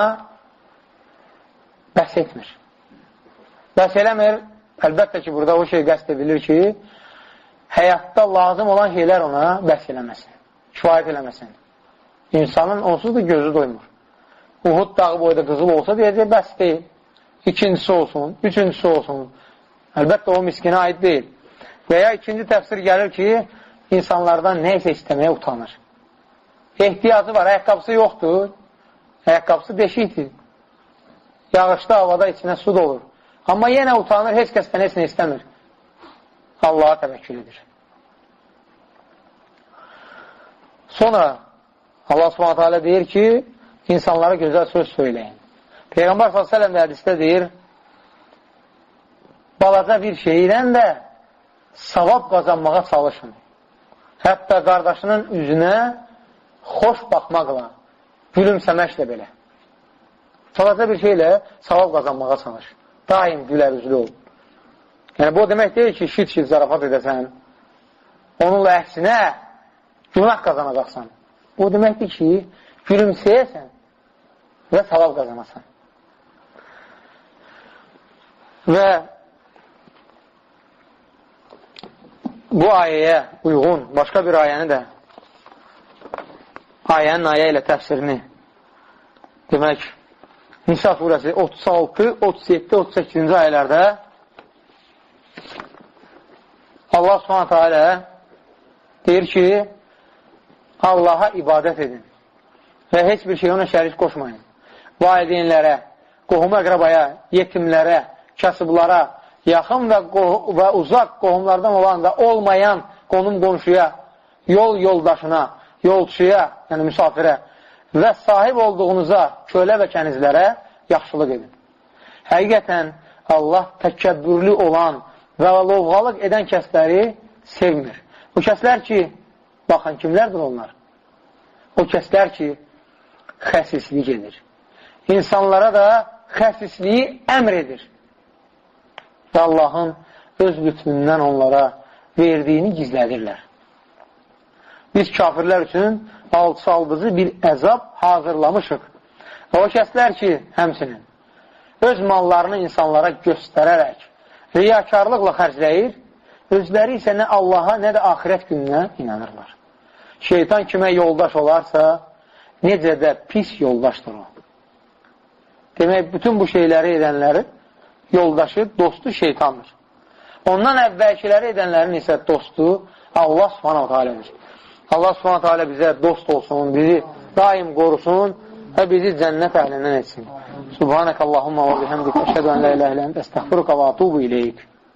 bəs etmir. Bəs eləmir, əlbəttə ki, burada o şey qəsd edilir ki, həyatda lazım olan şeylər ona bəs eləməsin, kifayət eləməsin. İnsanın onsuz da gözü doymur. Uhud dağı boyda qızıl olsa deyəcək, bəs deyil. İkincisi olsun, üçüncüsü olsun. Əlbəttə, o miskinə aid deyil. Və ya ikinci təfsir gəlir ki, insanlardan neysə istəməyə utanır. Ehtiyacı var, ayaqqabısı yoxdur. Ayaqqabısı deşikdir. Yağışlı havada içinə su dolur. Amma yenə utanır, heç kəsdən heç nə istəmir. Allaha təvəkkül edir. Sonra Allah Subhanahu Teala deyir ki, insanlara gözəl söz söyləyin. Peyğəmbər sallallahu əleyhi və səlləm hədisdə deyir, balaca bir şeylə də savab qazanmağa çalışın. Hətta qardaşının üzünə xoş baxmaqla, gülümsəməklə belə. Balaca bir şeylə savab qazanmağa çalış. Daim gülər üzlü ol. Yəni, bu demək deyil ki, şit-şit zarafat edəsən. Onunla əksinə günah qazanacaqsan. Bu deməkdir ki, gülümsəyəsən və savab qazanasan. Və bu ayəyə uyğun başqa bir ayəni də ayənin ayə ilə təfsirini demək, Nisa surəsi otuz altı, otuz yeddi, otuz səkkizinci ayələrdə Allah Subhanahu Teala deyir ki, Allaha ibadət edin və heç bir şey ona şərik qoşmayın. Valideynlərə, qohum-əqrabaya, yetimlərə, kasıblara, yaxın və, və uzaq qohumlardan olan və olmayan qonum-qonşuya, yol yoldaşına, yolçuya, yəni müsafirə və sahib olduğunuza, kölə və kənizlərə yaxşılıq edin. Həqiqətən Allah təkəbbürlü olan və lovğalıq edən kəsləri sevmir. Bu kəslər ki, baxın, kimlərdir onlar? O kəslər ki, xəsislik edir. İnsanlara da xəsisliyi əmr edir. Və Allahın öz lütfündən onlara verdiyini gizlədirlər. Biz kafirlər üçün alçaldıcı bir əzab hazırlamışıq. Və o kəslər ki, həmsinin, öz mallarını insanlara göstərərək, riyakarlıqla xərcləyir, özləri isə nə Allaha, nə də axirət gününə inanırlar. Şeytan kimə yoldaş olarsa, necə də pis yoldaşdır o. Demək, bütün bu şeyləri edənləri yoldaşı, dostu şeytandır. Ondan əvvəlkiləri edənlərin isə dostu Allah Subhanahu Teala'dır. Allah Subhanahu Teala bizə dost olsun, bizi daim qorusun və bizi cənnət əhlindən etsin. Subhanəkəllahumma və bihamdik, əşhədu ən la iləhə illə əntə, əstəğfiruka və atubu ileyk.